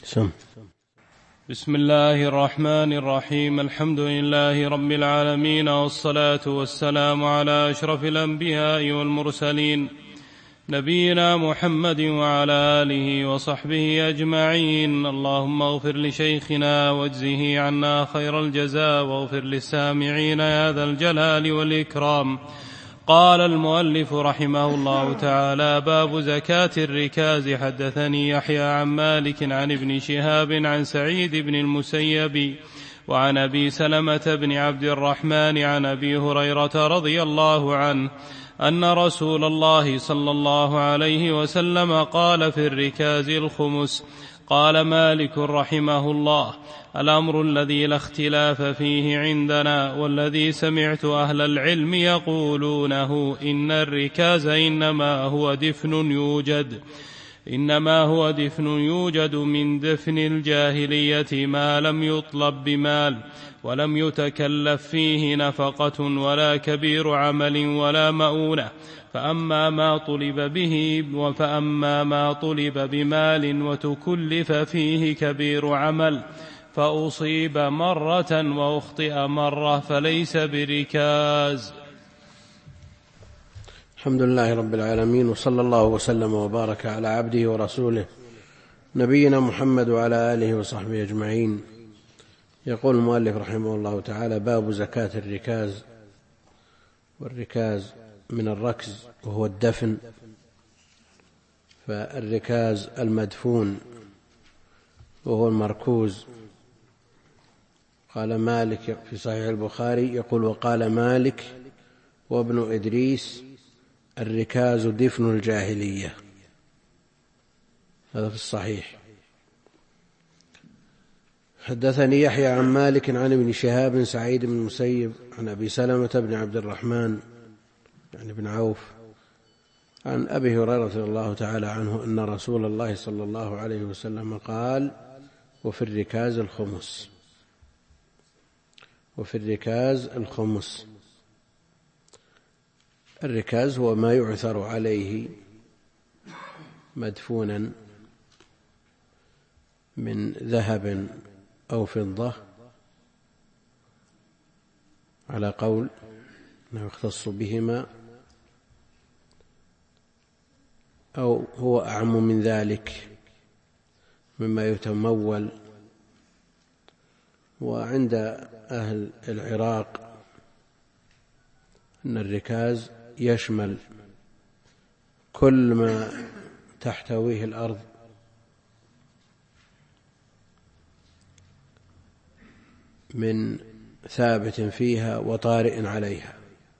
سم. بسم الله الرحمن الرحيم. الحمد لله رب العالمين، والصلاة والسلام على أشرف الأنبياء والمرسلين، نبينا محمد وعلى آله وصحبه أجمعين. اللهم اغفر لشيخنا واجزه عنا خير الجزاء، واغفر للسامعين يا ذا الجلال والإكرام. قال المؤلف رحمه الله تعالى: باب زكاة الركاز. حدثني يحيى عن مالك عن ابن شهاب عن سعيد بن المسيب وعن أبي سلمة بن عبد الرحمن عن أبي هريرة رضي الله عنه أن رسول الله صلى الله عليه وسلم قال: في الركاز الخمس. قال مالك رحمه الله: الأمر الذي لا اختلاف فيه عندنا، والذي سمعت أهل العلم يقولونه، إن الركاز إنما هو دفن يوجد من دفن الجاهلية، ما لم يطلب بمال، ولم يتكلف فيه نفقة ولا كبير عمل ولا مؤونة. فأما ما طلب بمال وتكلف فيه كبير عمل، فأصيب مرة وأخطئ مرة، فليس بركاز. الحمد لله رب العالمين، وصلى الله وسلم وبارك على عبده ورسوله نبينا محمد وعلى آله وصحبه أجمعين. يقول المؤلف رحمه الله تعالى: باب زكاة الركاز. والركاز من الركز وهو الدفن، فالركاز المدفون وهو المركوز. قال مالك في صحيح البخاري يقول: وقال مالك وابن إدريس: الركاز دفن الجاهلية. هذا في الصحيح. حدثني يحيى عن مالك عن ابن شهاب سعيد بن المسيب عن أبي سلمة بن عبد الرحمن يعني بن عوف عن أبي هريرة رضي الله تعالى عنه أن رسول الله صلى الله عليه وسلم قال: وفي الركاز الخمس. وفي الركاز الخمس. الركاز هو ما يعثر عليه مدفونا من ذهب أو فضة، على قول أنه يختص بهما، أو هو أعم من ذلك مما يتمول. وعند أهل العراق أن الركاز يشمل كل ما تحتويه الأرض من ثابت فيها وطارئ عليها،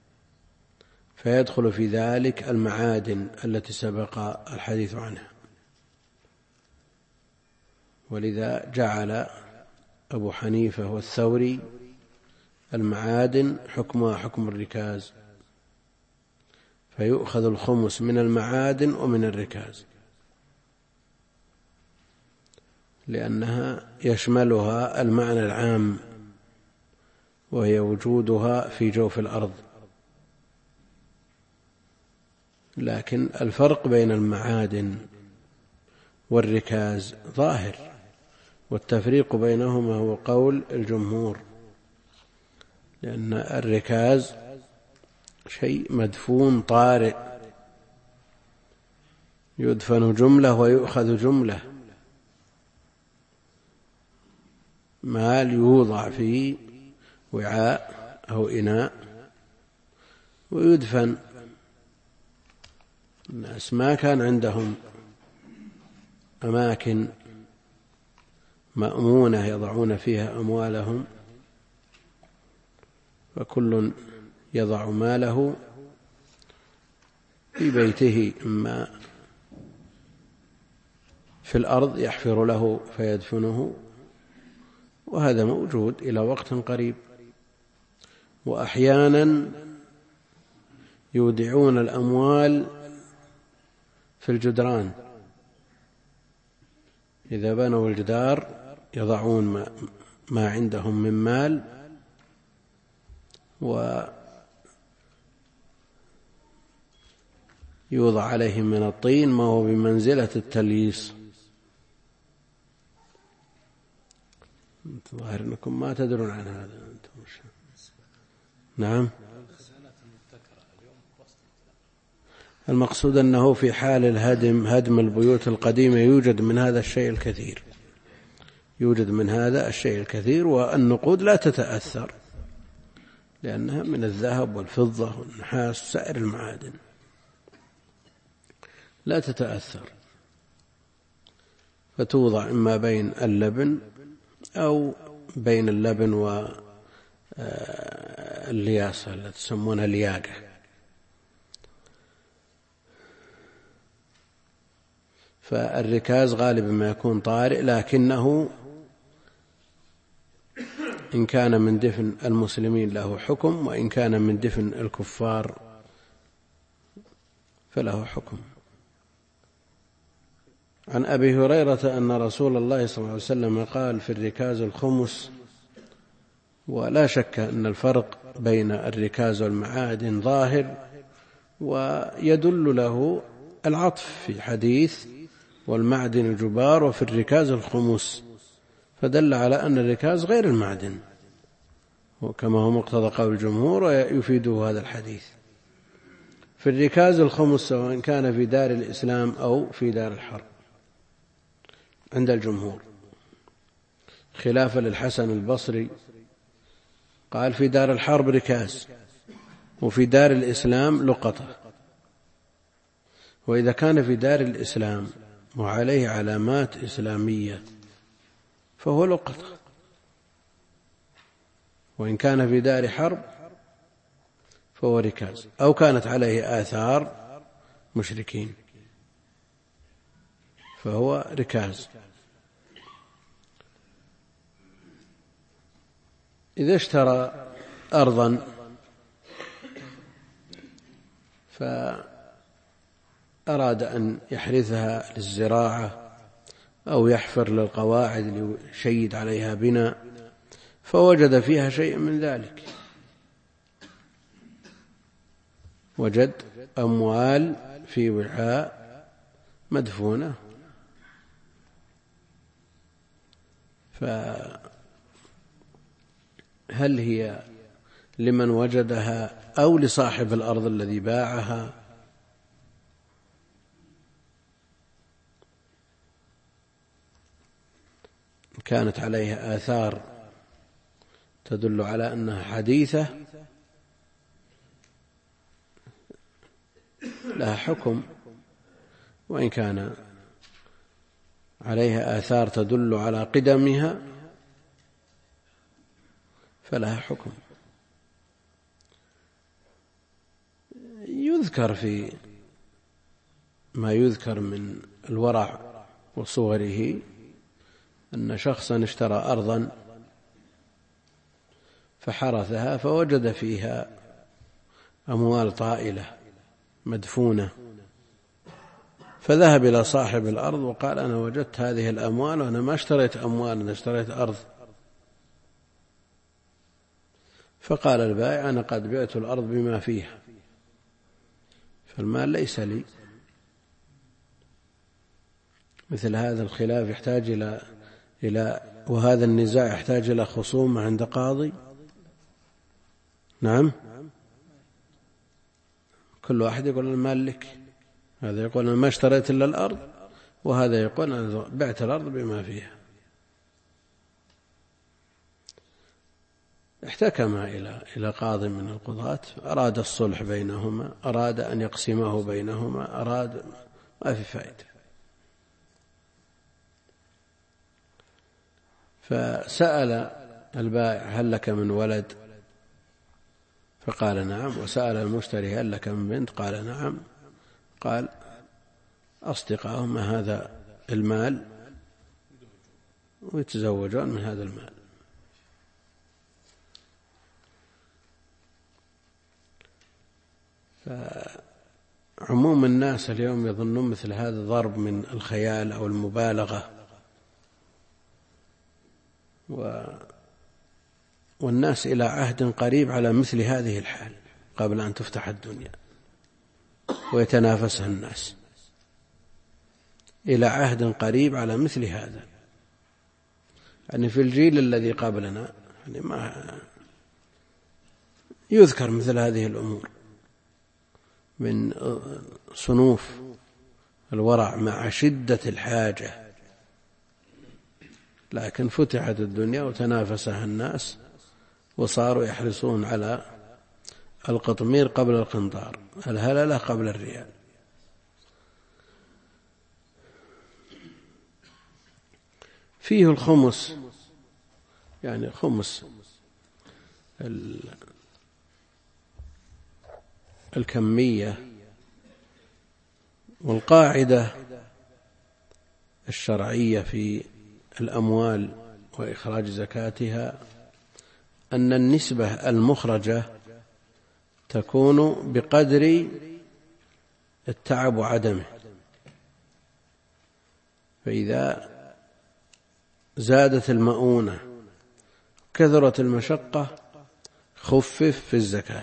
فيدخل في ذلك المعادن التي سبق الحديث عنها. ولذا جعل أبو حنيفة والثوري المعادن حكمها حكم الركاز، فيؤخذ الخمس من المعادن ومن الركاز، لأنها يشملها المعنى العام، وهي وجودها في جوف الأرض. لكن الفرق بين المعادن والركاز ظاهر، والتفريق بينهما هو قول الجمهور، لأن الركاز شيء مدفون طارئ، يدفن جملة ويؤخذ جملة، مال يوضع في وعاء أو إناء ويدفن. الناس ما كان عندهم أماكن مأمونة يضعون فيها أموالهم، فكل يضع ماله في بيته، إما في الأرض يحفر له فيدفنه، وهذا موجود إلى وقت قريب. وأحيانا يودعون الأموال في الجدران، إذا بنوا الجدار يضعون ما عندهم من مال ويوضع عليهم من الطين ما هو بمنزلة التلييص، ظاهر أنكم ما تدرون عن هذا أنتم. نعم. المقصود أنه في حال الهدم، هدم البيوت القديمة، يوجد من هذا الشيء الكثير، يوجد من هذا الشيء الكثير، والنقود لا تتأثر لأنها من الذهب والفضة والنحاس وسائر المعادن لا تتأثر، فتوضع إما بين اللبن أو بين اللبن واللياسة التي تسمونها الياقة. فالركاز غالبا ما يكون طارئ، لكنه إن كان من دفن المسلمين له حكم، وإن كان من دفن الكفار فله حكم. عن أبي هريرة أن رسول الله صلى الله عليه وسلم قال في الركاز الخمس. ولا شك أن الفرق بين الركاز والمعادن ظاهر، ويدل له العطف في حديث والمعدن الجبار وفي الركاز الخمس، فدل على أن الركاز غير المعدن، وكما هو مقتضى قول الجمهور ويفيده هذا الحديث. في الركاز الخمس سواء كان في دار الإسلام أو في دار الحرب عند الجمهور، خلافا للحسن البصري قال في دار الحرب ركاز، وفي دار الإسلام لقطة. وإذا كان في دار الإسلام وعليه علامات إسلامية فهو لقطة، وإن كان في دار حرب فهو ركاز، أو كانت عليه آثار مشركين فهو ركاز. إذا اشترى أرضا فأراد أن يحرثها للزراعة أو يحفر للقواعد ليشيد عليها بناء، فوجد فيها شيء من ذلك، وجد أموال في وعاء مدفونة، فهل هي لمن وجدها أو لصاحب الأرض الذي باعها؟ كانت عليها آثار تدل على أنها حديثة لها حكم، وإن كان عليها آثار تدل على قدمها فلها حكم. يذكر في ما يذكر من الورع وصوره أن شخصا اشترى أرضا فحرثها فوجد فيها أموال طائلة مدفونة، فذهب إلى صاحب الأرض وقال أنا وجدت هذه الأموال وأنا ما اشتريت أموال، أنا اشتريت أرض. فقال البائع أنا قد بعت الأرض بما فيها، فالمال ليس لي. مثل هذا الخلاف يحتاج إلى وهذا النزاع يحتاج إلى خصومة عند قاضي. نعم، كل واحد يقول المال لك، هذا يقول أنا ما اشتريت إلا الأرض، وهذا يقول أنا بعت الأرض بما فيها. احتكما إلى قاض من القضاة، أراد الصلح بينهما، أراد أن يقسمه بينهما، أراد، ما في فائدة. فسأل البائع هل لك من ولد؟ فقال نعم. وسأل المشتري هل لك من بنت؟ قال نعم. قال أصدقائهم هذا المال ويتزوجون من هذا المال. فعموم الناس اليوم يظنون مثل هذا ضرب من الخيال أو المبالغة، والناس إلى عهد قريب على مثل هذه الحال قبل أن تفتح الدنيا ويتنافسها الناس، إلى عهد قريب على مثل هذا. يعني في الجيل الذي قبلنا يعني ما يذكر مثل هذه الأمور من صنوف الورع مع شدة الحاجة، لكن فتحت الدنيا وتنافسها الناس وصاروا يحرصون على القطمير قبل القنطار، الهللة قبل الريال. فيه الخمس، يعني خمس الكمية. والقاعدة الشرعية في الأموال وإخراج زكاتها أن النسبة المخرجة تكون بقدر التعب وعدمه، فإذا زادت المؤونة كثرت المشقة خفف في الزكاة،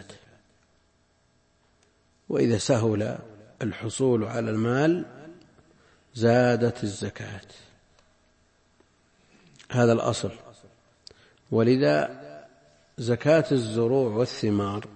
وإذا سهل الحصول على المال زادت الزكاة. هذا الأصل. ولذا زكاة الزروع والثمار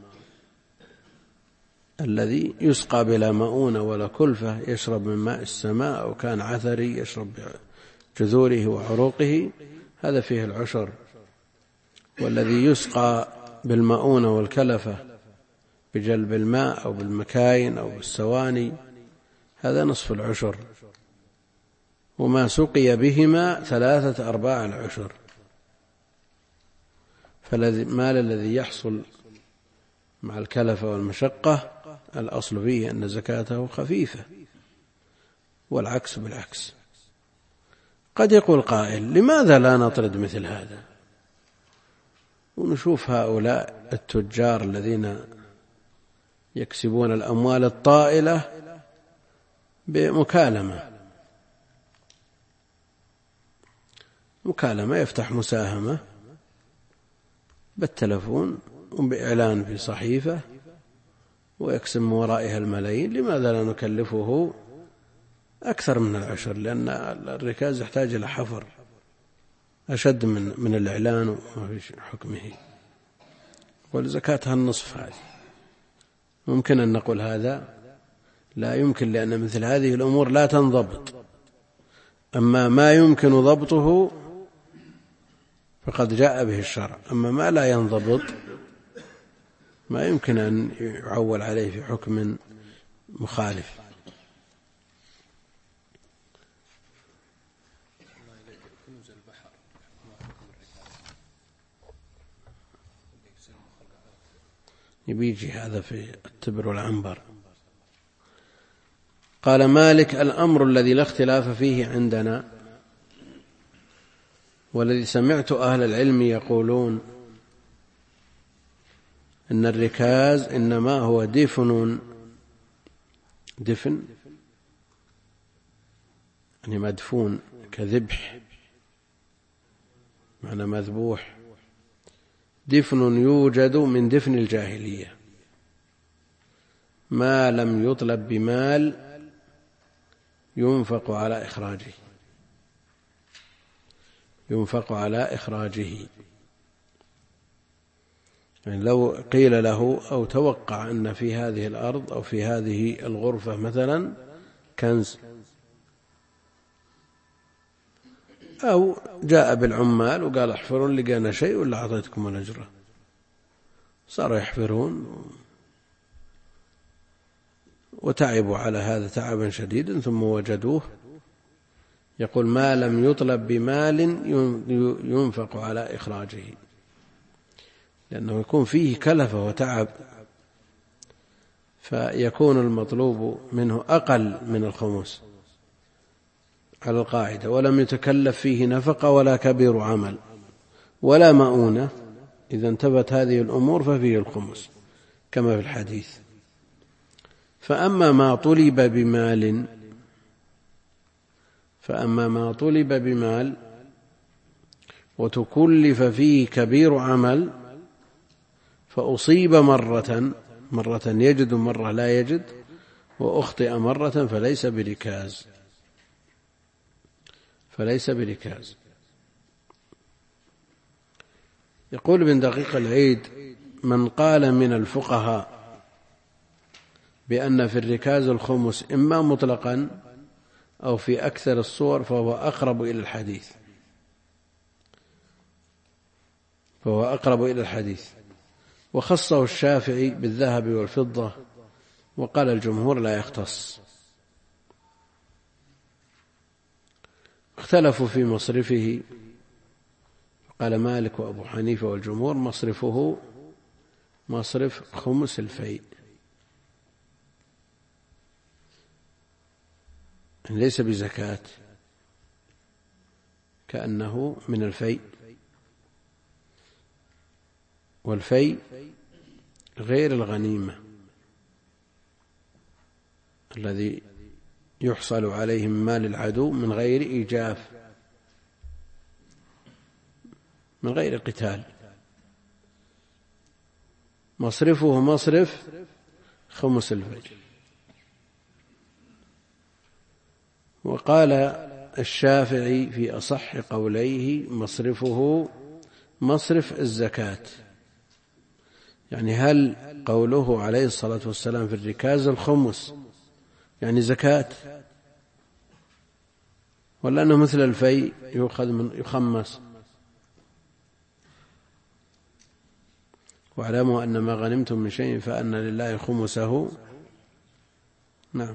الذي يسقى بلا مؤونة ولا كلفة، يشرب من ماء السماء أو كان عثري يشرب جذوره وعروقه، هذا فيه العشر. والذي يسقى بالمؤونة والكلفة بجلب الماء أو بالمكاين أو بالسواني هذا نصف العشر، وما سقي بهما 3/4 العشر. فالمال الذي يحصل مع الكلفة والمشقة الأصل فيه أن زكاته خفيفة، والعكس بالعكس. قد يقول قائل لماذا لا نطرد مثل هذا ونشوف هؤلاء التجار الذين يكسبون الأموال الطائلة بمكالمة، يفتح مساهمة بالتلفون وبإعلان في صحيفة ويكسب من ورائها الملايين، لماذا لا نكلفه أكثر من العشر؟ لأن الركاز يحتاج إلى حفر أشد من الإعلان وفي حكمه، والزكاتها النصف. هذه ممكن أن نقول هذا لا يمكن، لأن مثل هذه الأمور لا تنضبط. أما ما يمكن ضبطه فقد جاء به الشرع، أما ما لا ينضبط ما يمكن أن يعول عليه في حكم مخالف. يبيجي هذا في التبر والعنبر. قال مالك: الأمر الذي لا اختلاف فيه عندنا، والذي سمعت أهل العلم يقولون إن الركاز إنما هو دفن يعني مدفون، كذبح معنى مذبوح، دفن يوجد من دفن الجاهلية، ما لم يطلب بمال ينفق على إخراجه. يعني لو قيل له أو توقع أن في هذه الأرض أو في هذه الغرفة مثلا كنز، أو جاء بالعمال وقال احفرون لقينا شيء ولا أعطيتكم الأجر، صاروا يحفرون وتعبوا على هذا تعبا شديدا ثم وجدوه. يقول ما لم يطلب بمال ينفق على إخراجه، لأنه يكون فيه كلفة وتعب، فيكون المطلوب منه أقل من الخمس على القاعدة، ولم يتكلف فيه نفقة ولا كبير عمل ولا مؤونة. إذا انتبت هذه الأمور ففيه الخمس كما في الحديث. فأما ما طلب بمال وتكلف فيه كبير عمل فأصيب مرة يجد مرة لا يجد، وأخطئ مرة فليس بركاز. يقول ابن دقيق العيد: من قال من الفقهاء بأن في الركاز الخمس إما مطلقا أو في أكثر الصور فهو أقرب إلى الحديث. وخصه الشافعي بالذهب والفضة، وقال الجمهور لا يختص. اختلفوا في مصرفه، قال مالك وأبو حنيفة والجمهور مصرفه مصرف خمس الفيء، ليس بزكاة، كأنه من الفيء. والفيء غير الغنيمة الذي يحصل عليه من مال العدو من غير إيجاف، من غير قتال. مصرفه مصرف خمس الفيء. وقال الشافعي في أصح قوليه مصرفه مصرف الزكاة. يعني هل قوله عليه الصلاة والسلام في الركاز الخمس يعني زكاة، ولا أنه مثل الفيء يؤخذ من يخمس؟ واعلموا أن ما غنمتم من شيء فأن لله خمسه. نعم.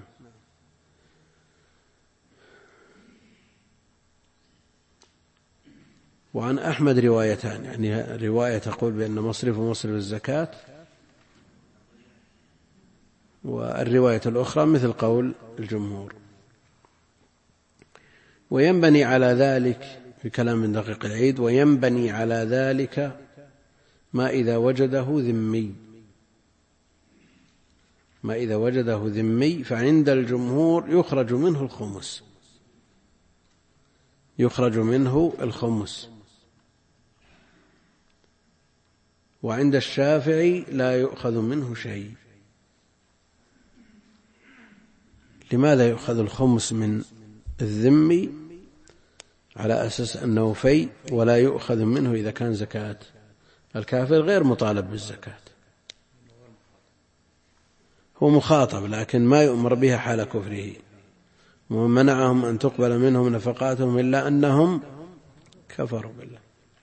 وعن أحمد روايتان، يعني رواية تقول بأن مصرف مصرف الزكاة، والرواية الأخرى مثل قول الجمهور. وينبني على ذلك في كلام ابن دقيق العيد: وينبني على ذلك ما إذا وجده ذمي فعند الجمهور يخرج منه الخمس، وعند الشافعي لا يؤخذ منه شيء. لماذا يؤخذ الخمس من الذمي على أساس أنه فيء ولا يؤخذ منه إذا كان زكاة؟ الكافر غير مطالب بالزكاة، هو مخاطب لكن ما يؤمر بها حال كفره، ومنعهم أن تقبل منهم نفقاتهم إلا أنهم كفروا بالله.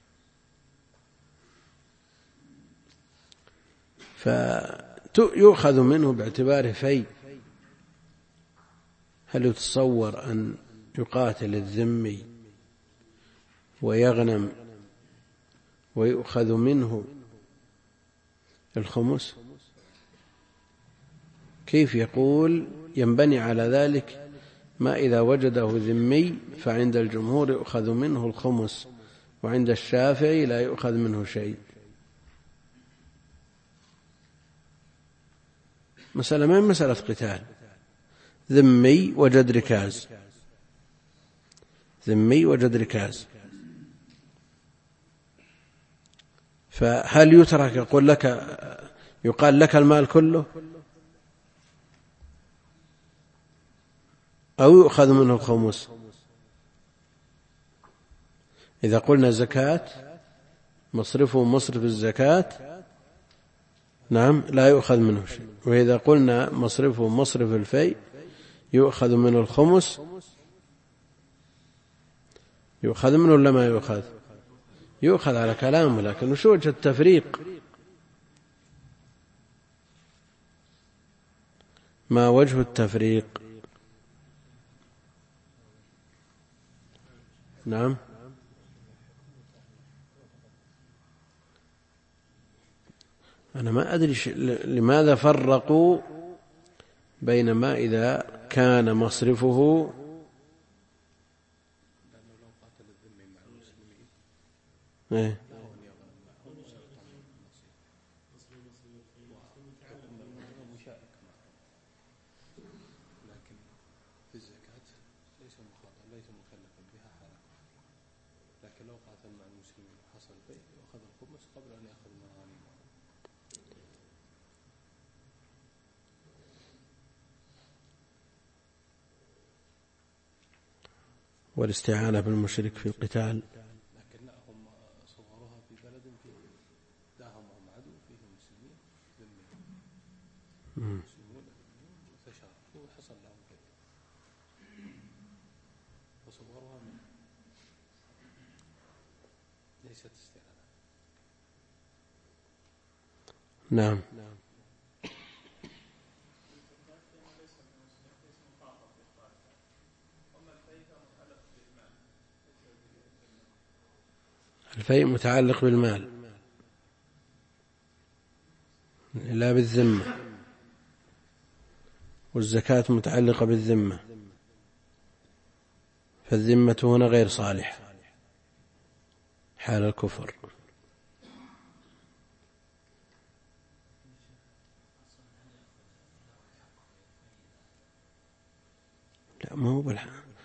فيؤخذ منه باعتباره فيء. هل يتصور أن يقاتل الذمي ويغنم ويؤخذ منه الخمس؟ كيف يقول ينبني على ذلك ما إذا وجده ذمي فعند الجمهور يؤخذ منه الخمس وعند الشافعي لا يؤخذ منه شيء؟ مسألة ما هي مسألة قتال، ذمي وجد ركاز، فهل يترك يقال لك المال كله أو يؤخذ منه الخمس؟ إذا قلنا زكاة مصرفه مصرف الزكاة، نعم، لا يؤخذ منه شيء. وإذا قلنا مصرفه مصرف الفيء يؤخذ منه الخمس، يؤخذ منه ولا ما يؤخذ؟ يؤخذ على كلامه، لكن وش وجه التفريق؟ ما وجه التفريق؟ نعم، أنا ما أدري لماذا فرقوا بين ما إذا كان مصرفه والاستعانة بالمشرك في القتال. نعم. الفيء متعلق بالمال لا بالذمة، والزكاة متعلقة بالذمة، فالذمة هنا غير صالحة حال الكفر. لا، ما هو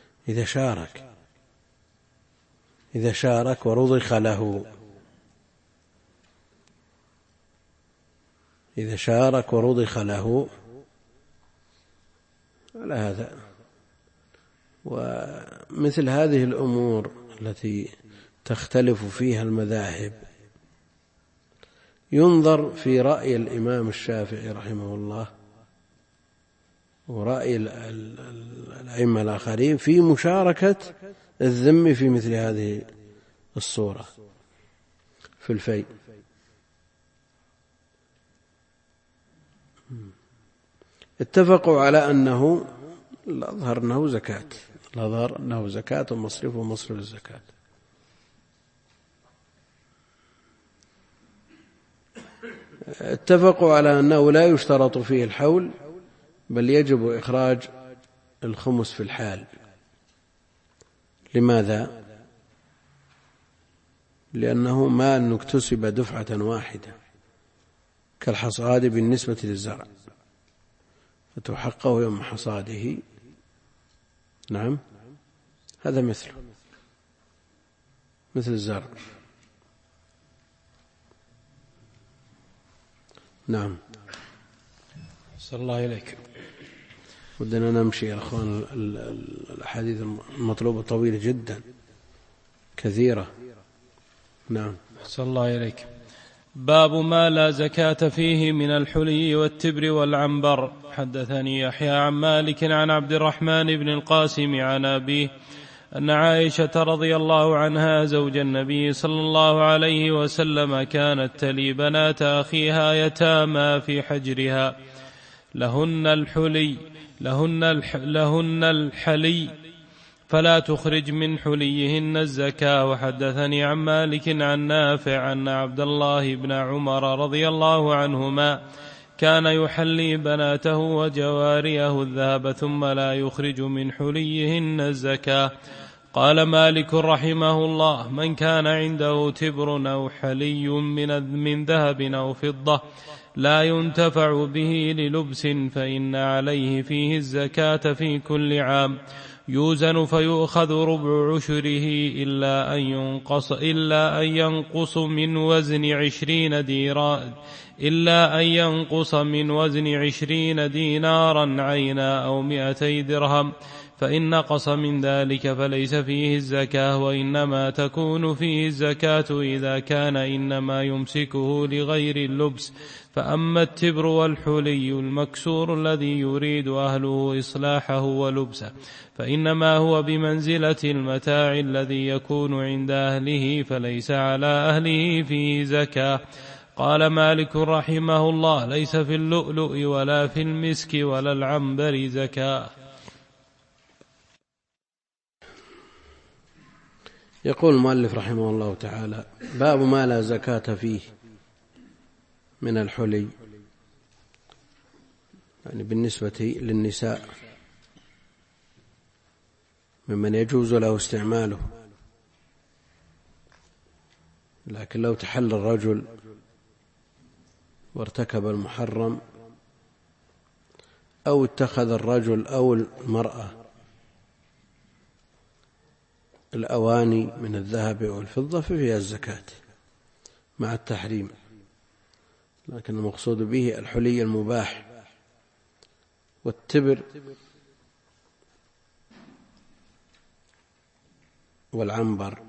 إذا شارك ورضخ له، إذا شارك ورضخ له على هذا. ومثل هذه الأمور التي تختلف فيها المذاهب ينظر في رأي الإمام الشافعي رحمه الله ورأي الأئمة الآخرين في مشاركة الذم في مثل هذه الصورة في الفيء. اتفقوا على أنه الأظهر أنه زكاة، الأظهر أنه زكاة ومصرفه مصرف الزكاة. اتفقوا على أنه لا يشترط فيه الحول، بل يجب إخراج الخمس في الحال. لماذا؟ لأنه مال اكتسب دفعة واحدة كالحصاد بالنسبة للزرع، فتحقه يوم حصاده. نعم، هذا مثل الزرع. نعم. صلى الله إليك. ودنا نمشي يا أخوان، الأحاديث المطلوبة طويلة جدا كثيرة. نعم. صلى الله إليك. باب ما لا زكاة فيه من الحلي والتبر والعنبر. حدثني يحيى عن مالك عن عبد الرحمن بن القاسم عن أبيه أن عائشة رضي الله عنها زوج النبي صلى الله عليه وسلم كانت تلي بنات أخيها يتامى في حجرها لهن الحلي فلا تخرج من حليهن الزكاة. وحدثني عن مالك عن نافع أن عبد الله بن عمر رضي الله عنهما كان يحلي بناته وجواريه الذهب ثم لا يخرج من حليهن الزكاة. قال مالك رحمه الله: من كان عنده تبر أو حلي من ذهب أو فضة لا ينتفع به للبس فإن عليه فيه الزكاة في كل عام، يوزن فيؤخذ ربع عشره إلا أن ينقص من وزن 20 دينارا عينا أو 200 درهم، فإن نقص من ذلك فليس فيه الزكاة، وإنما تكون فيه الزكاة إذا كان إنما يمسكه لغير اللبس. فأما التبر والحلي المكسور الذي يريد أهله إصلاحه ولبسه فإنما هو بمنزلة المتاع الذي يكون عند أهله، فليس على أهله فيه زكاة. قال مالك رحمه الله: ليس في اللؤلؤ ولا في المسك ولا العنبر زكاة. يقول المؤلف رحمه الله تعالى: باب ما لا زكاة فيه من الحلي، يعني بالنسبة للنساء ممن يجوز له استعماله، لكن لو تحل الرجل وارتكب المحرم أو اتخذ الرجل أو المرأة الأواني من الذهب والفضة ففيها الزكاة مع التحريم، لكن المقصود به الحلي المباح. والتبر والعنبر.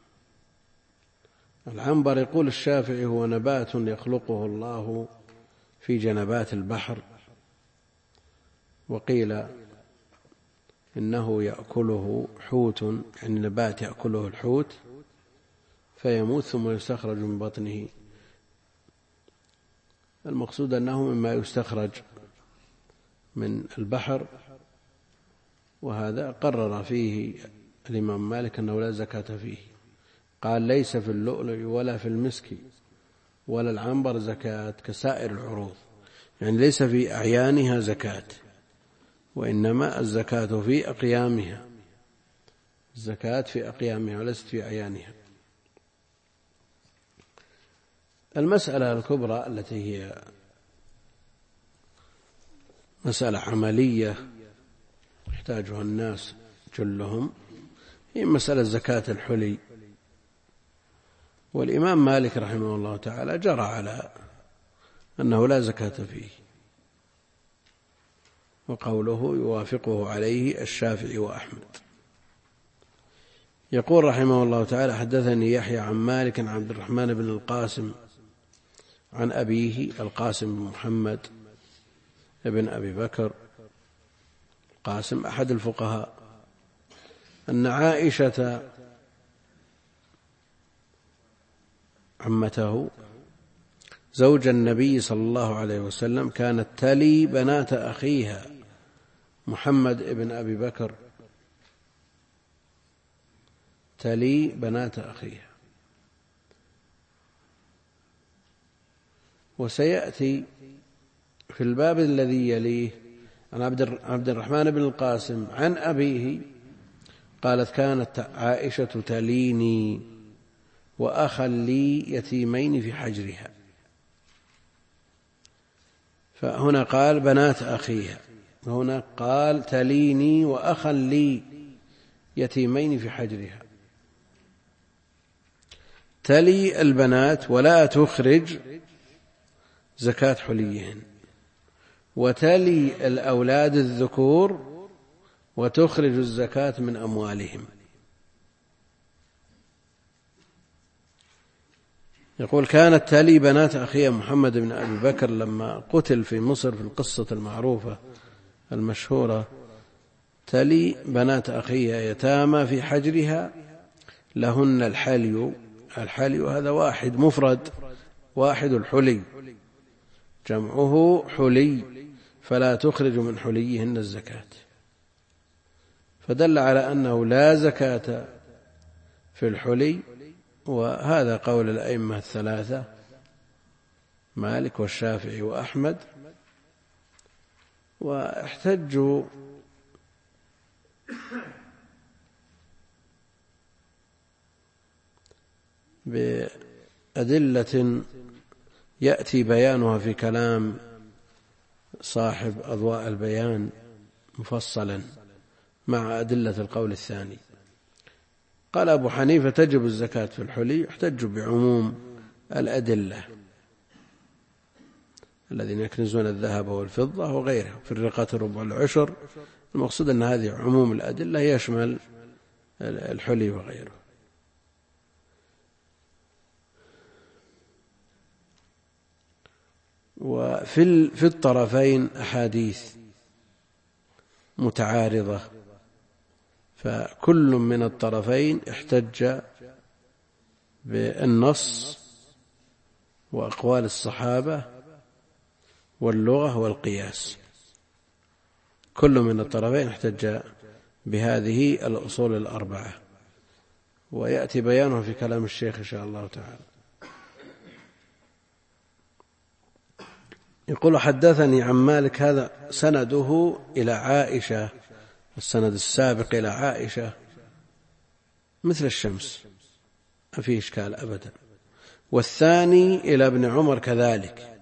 العنبر يقول الشافعي هو نبات يخلقه الله في جنبات البحر وقيل إنه يأكله حوت، يعني نبات يأكله الحوت فيموت ثم يستخرج من بطنه. المقصود أنه مما يستخرج من البحر، وهذا قرر فيه الإمام مالك أنه لا زكاة فيه. قال ليس في اللؤلؤ ولا في المسك ولا العنبر زكاة كسائر العروض، يعني ليس في أعيانها زكاة، وإنما الزكاة في أقيامها، الزكاة في أقيامها وليست في أعيانها. المسألة الكبرى التي هي مسألة عملية يحتاجها الناس جلهم هي مسألة زكاة الحلي. والإمام مالك رحمه الله تعالى جرى على أنه لا زكاة فيه، وقوله يوافقه عليه الشافعي وأحمد. يقول رحمه الله تعالى: حدثني يحيى عن مالك عن عبد الرحمن بن القاسم عن أبيه القاسم بن محمد ابن أبي بكر، القاسم أحد الفقهاء، أن عائشة عمته زوج النبي صلى الله عليه وسلم كانت تلي بنات أخيها محمد ابن أبي بكر، تلي بنات أخيها. وسيأتي في الباب الذي يليه عن عبد الرحمن بن القاسم عن أبيه قالت: كانت عائشة تليني وأخا لي يتيمين في حجرها. فهنا قال بنات أخيها، وهنا قال تليني وأخا لي يتيمين في حجرها. تلي البنات ولا تخرج زكاة حليهن، وتلي الأولاد الذكور وتخرج الزكاة من أموالهم. يقول: كانت تلي بنات أخيها محمد بن أبي بكر لما قتل في مصر في القصة المعروفة المشهورة، تلي بنات أخيها يتامى في حجرها لهن الحلي. الحلي هذا واحد مفرد، واحد الحلي، جمعه حلي، فلا تخرج من حليهن الزكاة. فدل على أنه لا زكاة في الحلي، وهذا قول الأئمة الثلاثة مالك والشافعي وأحمد. واحتجوا بأدلة يأتي بيانها في كلام صاحب أضواء البيان مفصلا مع أدلة القول الثاني. قال أبو حنيفة: تجب الزكاة في الحلي، يحتج بعموم الأدلة الذين يكنزون الذهب والفضة وغيره في الرقات الربع العشر. المقصود أن هذه عموم الأدلة يشمل الحلي وغيره. وفي الطرفين أحاديث متعارضة، فكل من الطرفين احتج بالنص وأقوال الصحابة واللغة والقياس. كل من الطرفين احتج بهذه الأصول الأربعة، ويأتي بيانها في كلام الشيخ إن شاء الله تعالى. يقول: حدثني عن مالك، هذا سنده إلى عائشة، السند السابق إلى عائشة مثل الشمس ما فيه إشكال أبدا، والثاني إلى ابن عمر كذلك.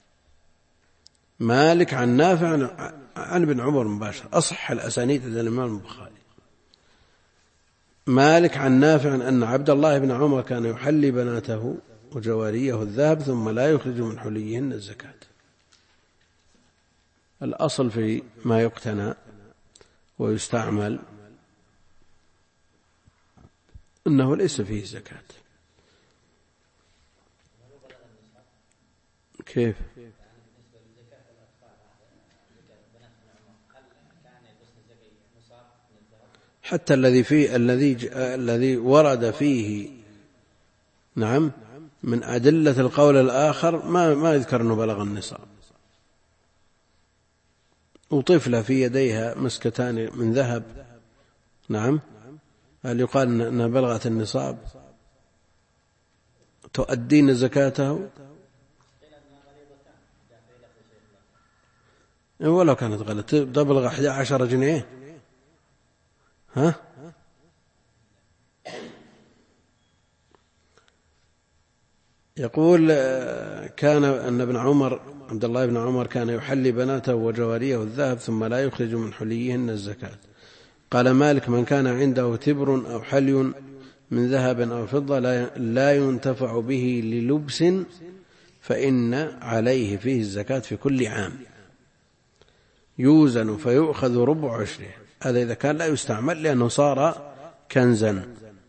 مالك عن نافع عن ابن عمر مباشر، أصح الأسانيد عند الإمام البخاري. مالك عن نافع أن عبد الله بن عمر كان يحلي بناته وجواريه الذهب ثم لا يخرج من حليهن الزكاة. الأصل في ما يقتنى ويستعمل أنه ليس فيه زكاة. كيف؟ حتى الذي ورد فيه نعم من أدلة القول الآخر ما يذكر أنه بلغ النصاب. وطفلة في يديها مسكتان من ذهب نعم هل يقال أنها بلغت النصاب تؤدين زكاته؟ ولو كانت غلط تبلغ 11 جنيه. ها يقول كان أن ابن عمر عبد الله بن عمر كان يحلي بناته وجواريه الذهب ثم لا يخرج من حليهن الزكاة. قال مالك من كان عنده تبر أو حلي من ذهب أو فضة لا ينتفع به للبس فإن عليه فيه الزكاة في كل عام يوزن فيؤخذ ربع عشره. هذا إذا كان لا يستعمل لأنه صار كنزا،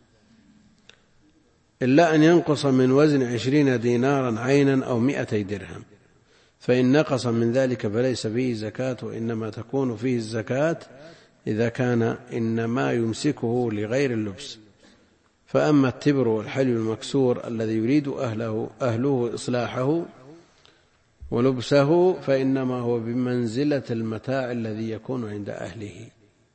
إلا أن ينقص من وزن 20 دينارا عينا أو 200 درهم، فإن نقص من ذلك فليس فيه زكاة، وإنما تكون فيه الزكاة إذا كان إنما يمسكه لغير اللبس. فأما التبر والحلي المكسور الذي يريد أهله إصلاحه ولبسه فإنما هو بمنزلة المتاع الذي يكون عند أهله،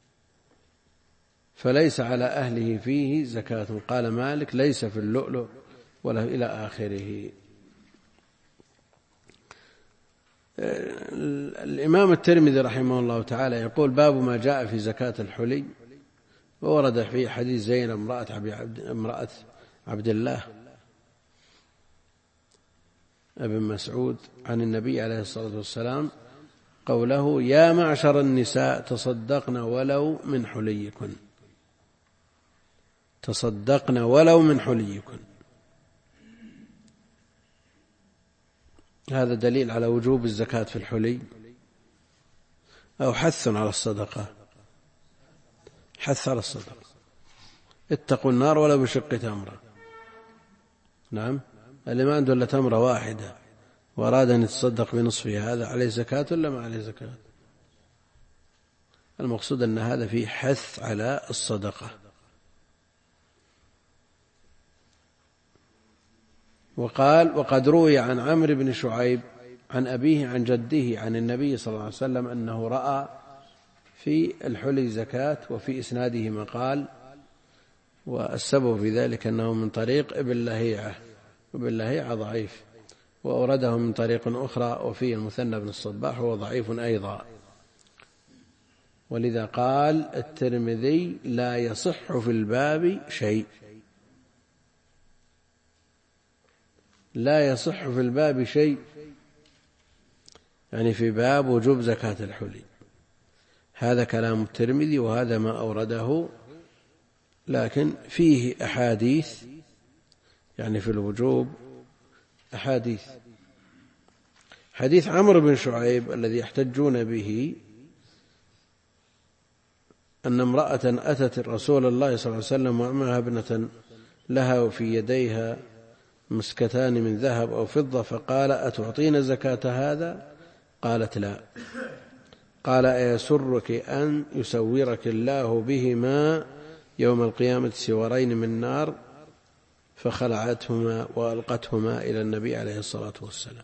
فليس على أهله فيه زكاة. قال مالك ليس في اللؤلؤ ولا إلى آخره. الإمام الترمذي رحمه الله تعالى يقول باب ما جاء في زكاة الحلي، وورد في حديث زينب امرأة عبد الله ابن مسعود عن النبي عليه الصلاة والسلام قوله يا معشر النساء تصدقن ولو من حليكن، تصدقن ولو من حليكن. هذا دليل على وجوب الزكاة في الحلي أو حث على الصدقة، حث على الصدقة. اتقوا النار ولو بشق تمرة. نعم اللي ما عنده إلا تمرة واحدة وأراد أن يتصدق بنصفها هذا عليه زكاة ولا ما عليه زكاة؟ المقصود أن هذا فيه حث على الصدقة. وقال وقد روي عن عمرو بن شعيب عن أبيه عن جده عن النبي صلى الله عليه وسلم أنه رأى في الحلي زكاة، وفي إسناده مقال، والسبب في ذلك أنه من طريق ابن لهيعة، وابن لهيعة ضعيف، وأورده من طريق أخرى وفيه المثنى بن الصباح وهو ضعيف أيضا. ولذا قال الترمذي لا يصح في الباب شيء، لا يصح في الباب شيء، يعني في باب وجوب زكاة الحلي. هذا كلام الترمذي وهذا ما أورده، لكن فيه أحاديث يعني في الوجوب أحاديث. حديث عمرو بن شعيب الذي يحتجون به أن امرأة أتت رسول الله صلى الله عليه وسلم ومعها ابنة لها وفي يديها مسكتان من ذهب أو فضة، فقال أتعطين زكاة هذا؟ قالت لا. قال أيسرك أن يسورك الله بهما يوم القيامة سورين من نار؟ فخلعتهما وألقتهما إلى النبي عليه الصلاة والسلام.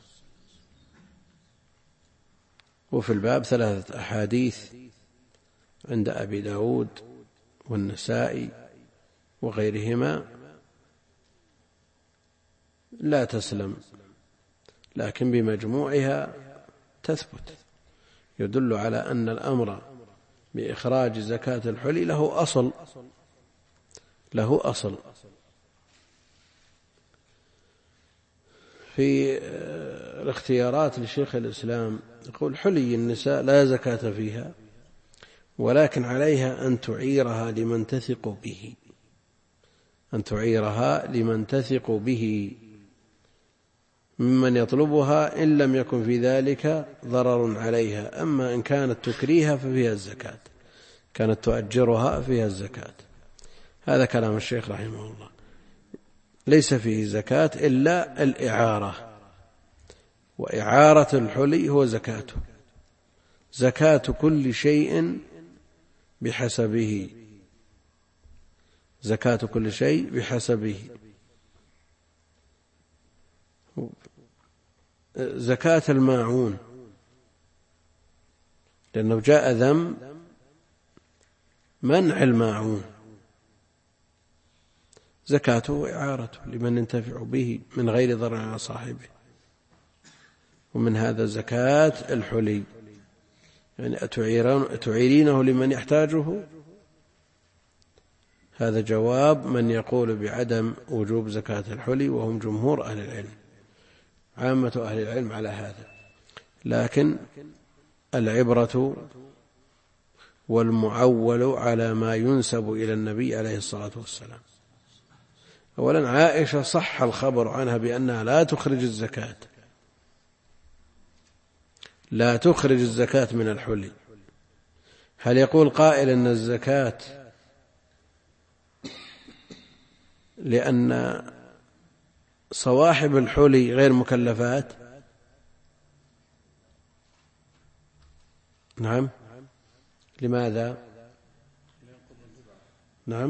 وفي الباب 3 أحاديث عند أبي داود والنسائي وغيرهما لا تسلم، لكن بمجموعها تثبت، يدل على أن الأمر بإخراج زكاة الحلي له أصل. في الاختيارات لشيخ الإسلام يقول حلي النساء لا زكاة فيها، ولكن عليها أن تعيرها لمن تثق به، أن تعيرها لمن تثق به ممن يطلبها إن لم يكن في ذلك ضرر عليها. أما إن كانت تكريها ففيها الزكاة، كانت تؤجرها فيها الزكاة. هذا كلام الشيخ رحمه الله. ليس فيه زكاة إلا الإعارة، وإعارة الحلي هو زكاته، زكاة كل شيء بحسبه، زكاة كل شيء بحسبه. زكاة الماعون، لأنه جاء ذم منع الماعون، زكاته وإعارته لمن ينتفع به من غير ضرر على صاحبه. ومن هذا زكاة الحلي، يعني أتعيرينه لمن يحتاجه؟ هذا جواب من يقول بعدم وجوب زكاة الحلي، وهم جمهور أهل العلم، عامة أهل العلم على هذا. لكن العبرة والمعول على ما ينسب إلى النبي عليه الصلاة والسلام. أولا عائشة صح الخبر عنها بأنها لا تخرج الزكاة، لا تخرج الزكاة من الحلي. هل يقول قائل أن الزكاة لأن صواحب الحلي غير مكلفات؟ نعم. لماذا؟ نعم.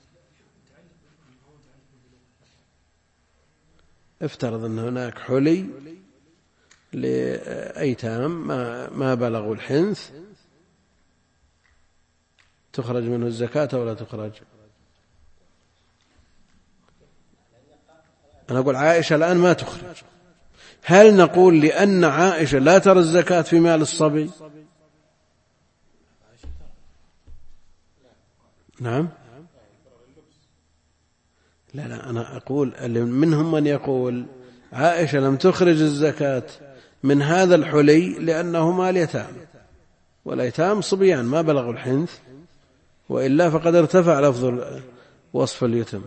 افترض أن هناك حلي لأيتام ما بلغوا الحنث، تخرج منه الزكاة ولا تخرج؟ أنا أقول عائشة الآن ما تخرج. هل نقول لأن عائشة لا ترى الزكاة في مال الصبي؟ نعم. لا أنا أقول منهم من يقول عائشة لم تخرج الزكاة من هذا الحلي لأنه مال يتام، والأيتام صبيان ما بلغوا الحنث، وإلا فقد ارتفع لفظ وصف اليتم.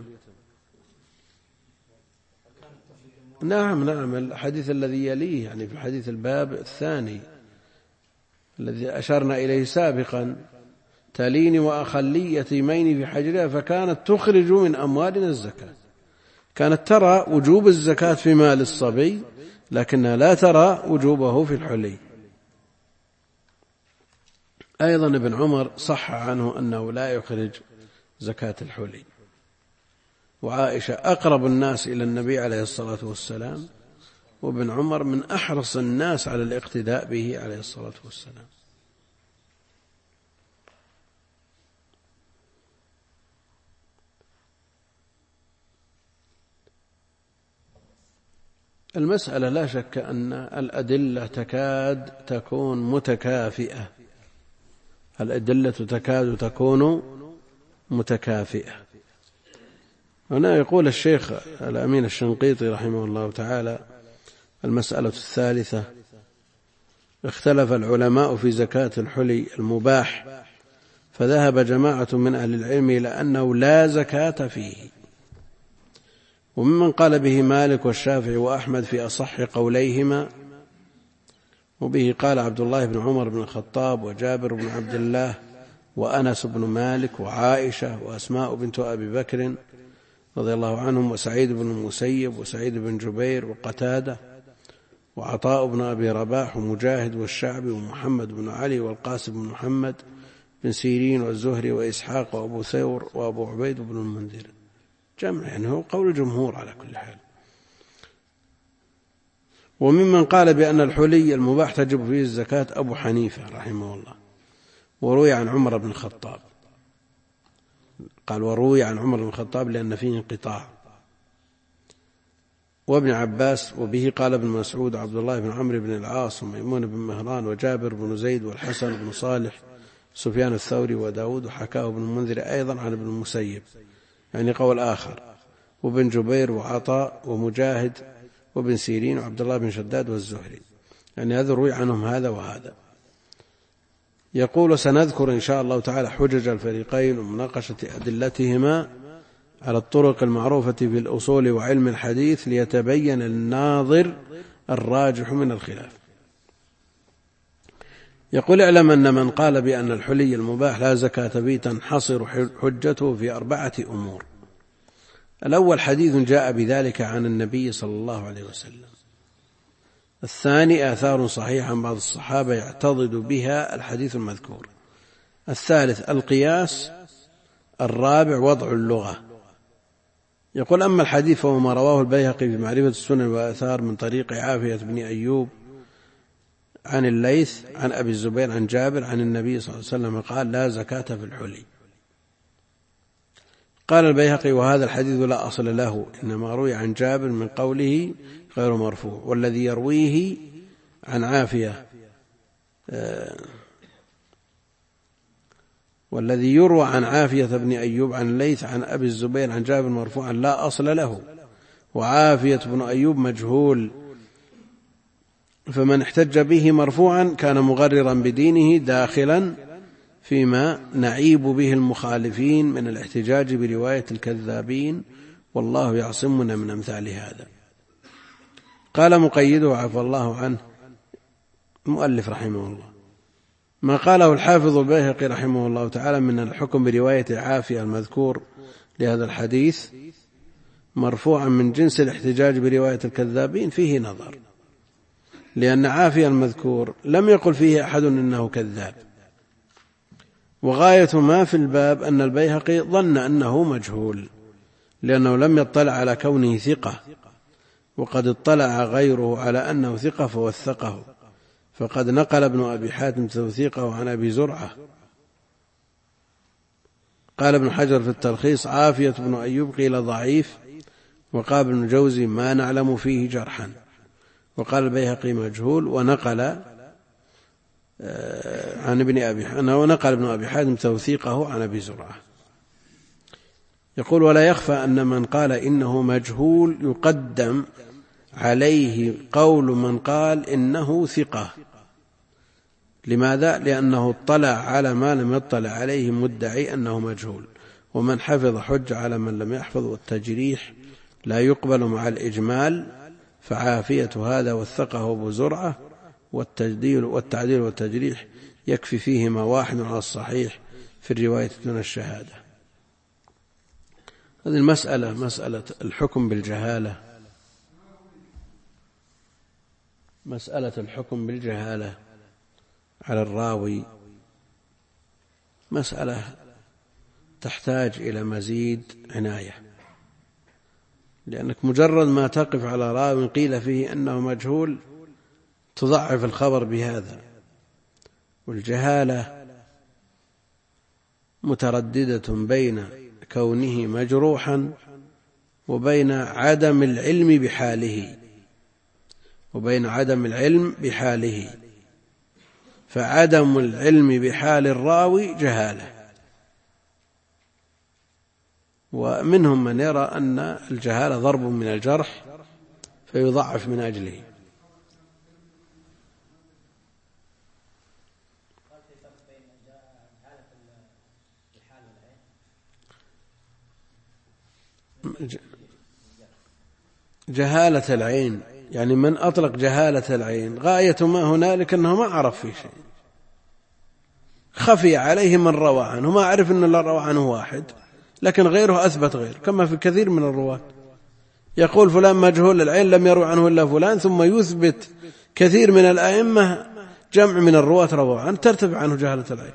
نعم الحديث الذي يليه، يعني في الحديث الباب الثاني الذي أشرنا إليه سابقا: تلين وأخلي يتيمين في حجرها فكانت تخرج من أموالنا الزكاة. كانت ترى وجوب الزكاة في مال الصبي، لكنها لا ترى وجوبه في الحلي. أيضا ابن عمر صح عنه أنه لا يخرج زكاة الحلي. وعائشة أقرب الناس إلى النبي عليه الصلاة والسلام، وابن عمر من أحرص الناس على الاقتداء به عليه الصلاة والسلام. المسألة لا شك أن الأدلة تكاد تكون متكافئة، الأدلة تكاد تكون متكافئة. هنا يقول الشيخ الأمين الشنقيطي رحمه الله تعالى: المسألة الثالثة: اختلف العلماء في زكاة الحلي المباح، فذهب جماعة من أهل العلم إلى أنه لا زكاة فيه، وممن قال به مالك والشافعي وأحمد في أصح قوليهما، وبه قال عبد الله بن عمر بن الخطاب وجابر بن عبد الله وأنس بن مالك وعائشة وأسماء بنت أبي بكر رضي الله عنهم، وسعيد بن المسيب وسعيد بن جبير وقتادة وعطاء بن أبي رباح ومجاهد والشعبي ومحمد بن علي والقاسم بن محمد بن سيرين والزهري وإسحاق وأبو ثور وأبو عبيد بن المنذر. جمع، يعني هو قول الجمهور على كل حال. وممن قال بأن الحلي المباح تجب فيه الزكاة أبو حنيفة رحمه الله، وروي عن عمر بن الخطاب. قال وروي عن عمر بن الخطاب لأن فيه انقطاع. وابن عباس، وبه قال ابن مسعود وعبد الله بن عمرو بن العاص وميمون بن مهران وجابر بن زيد والحسن بن صالح سفيان الثوري وداود، وحكاه ابن المنذر أيضا عن ابن المسيب، يعني قول آخر، وابن جبير وعطاء ومجاهد وابن سيرين وعبد الله بن شداد والزهري، يعني هذا روي عنهم هذا وهذا. يقول: سنذكر إن شاء الله تعالى حجج الفريقين ومناقشة أدلتهما على الطرق المعروفة في الأصول وعلم الحديث ليتبين الناظر الراجح من الخلاف. يقول: اعلم أن من قال بأن الحلي المباح لا زكاة فيه تنحصر حجته في 4 أمور. الأول: حديث جاء بذلك عن النبي صلى الله عليه وسلم. الثاني: آثار صحيحة عن بعض الصحابة يعتضد بها الحديث المذكور. الثالث: القياس الرابع وضع اللغة. يقول: أما الحديث فهو ما رواه البيهقي في معرفة السنن والآثار من طريق عافية بن أيوب عن الليث عن أبي الزبير عن جابر عن النبي صلى الله عليه وسلم قال: لا زكاة في الحلي. قال البيهقي: وهذا الحديث لا أصل له، إنما روي عن جابر من قوله غير مرفوع، والذي يرويه عن عافية والذي يروى عن عافية بن أيوب عن الليث عن أبي الزبير عن جابر مرفوعا لا أصل له، وعافية بن أيوب مجهول، فمن احتج به مرفوعا كان مغررا بدينه داخلا فيما نعيب به المخالفين من الاحتجاج برواية الكذابين، والله يعصمنا من أمثال هذا. قال مقيده عفى الله عنه المؤلف رحمه الله: ما قاله الحافظ البيهقي رحمه الله تعالى من الحكم برواية عافية المذكور لهذا الحديث مرفوعا من جنس الاحتجاج برواية الكذابين فيه نظر، لأن عافية المذكور لم يقل فيه أحد إنه كذاب، وغاية ما في الباب أن البيهقي ظن أنه مجهول لأنه لم يطلع على كونه ثقة، وقد اطلع غيره على أنه ثقة فوثقه، فقد نقل ابن أبي حاتم توثيقه عن أبي زرعة. قال ابن حجر في التلخيص: عافية بن أيوب قيل ضعيف، وقال ابن جوزي ما نعلم فيه جرحا، وقال البيهقي مجهول، ونقل ابن أبي حاتم توثيقه عن أبي زرعة. يقول: ولا يخفى أن من قال إنه مجهول يقدم عليه قول من قال إنه ثقة. لماذا؟ لأنه اطلع على ما لم يطلع عليه مدعي أنه مجهول، ومن حفظ حج على من لم يحفظ، والتجريح لا يقبل مع الإجمال، فعافية هذا وثقه أبو زرعة، والتعديل والتجريح يكفي فيهما واحد على الصحيح في الرواية دون الشهادة. هذه المسألة مسألة الحكم بالجهالة، مسألة الحكم بالجهالة على الراوي مسألة تحتاج إلى مزيد عناية، لأنك مجرد ما تقف على راوي قيل فيه أنه مجهول تضعف الخبر بهذا، والجهالة مترددة بين كونه مجروحا وبين عدم العلم بحاله، فعدم العلم بحال الراوي جهالة، ومنهم من يرى أن الجهالة ضرب من الجرح فيضعف من أجله. جهالة العين، يعني من أطلق جهالة العين غاية ما هنالك أنه ما عرف في شيء، خفي عليه من روى عنه، ما عرف أن الله روى عنه واحد لكن غيره أثبت غير، كما في كثير من الرواة يقول فلان مجهول العين لم يروي عنه إلا فلان، ثم يثبت كثير من الأئمة جمع من الرواة روى عنه ترتفع عنه جهالة العين.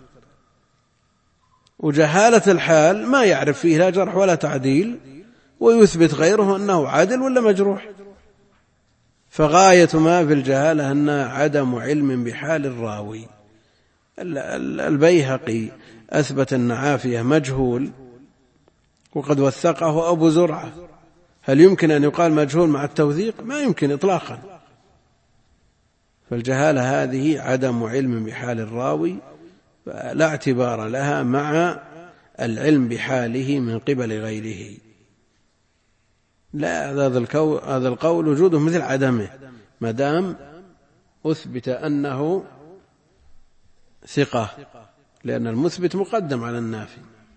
وجهالة الحال ما يعرف فيه لا جرح ولا تعديل، ويثبت غيره أنه عادل ولا مجروح، فغاية ما في الجهالة أنها عدم علم بحال الراوي. البيهقي أثبت أن عافية مجهول وقد وثقه أبو زرعة، هل يمكن أن يقال مجهول مع التوثيق؟ ما يمكن إطلاقا. فالجهالة هذه عدم علم بحال الراوي، لا اعتبار لها مع العلم بحاله من قبل غيره. لا، هذا القول وجوده مثل عدمه ما دام أثبت أنه ثقة، لأن المثبت مقدم على النافي.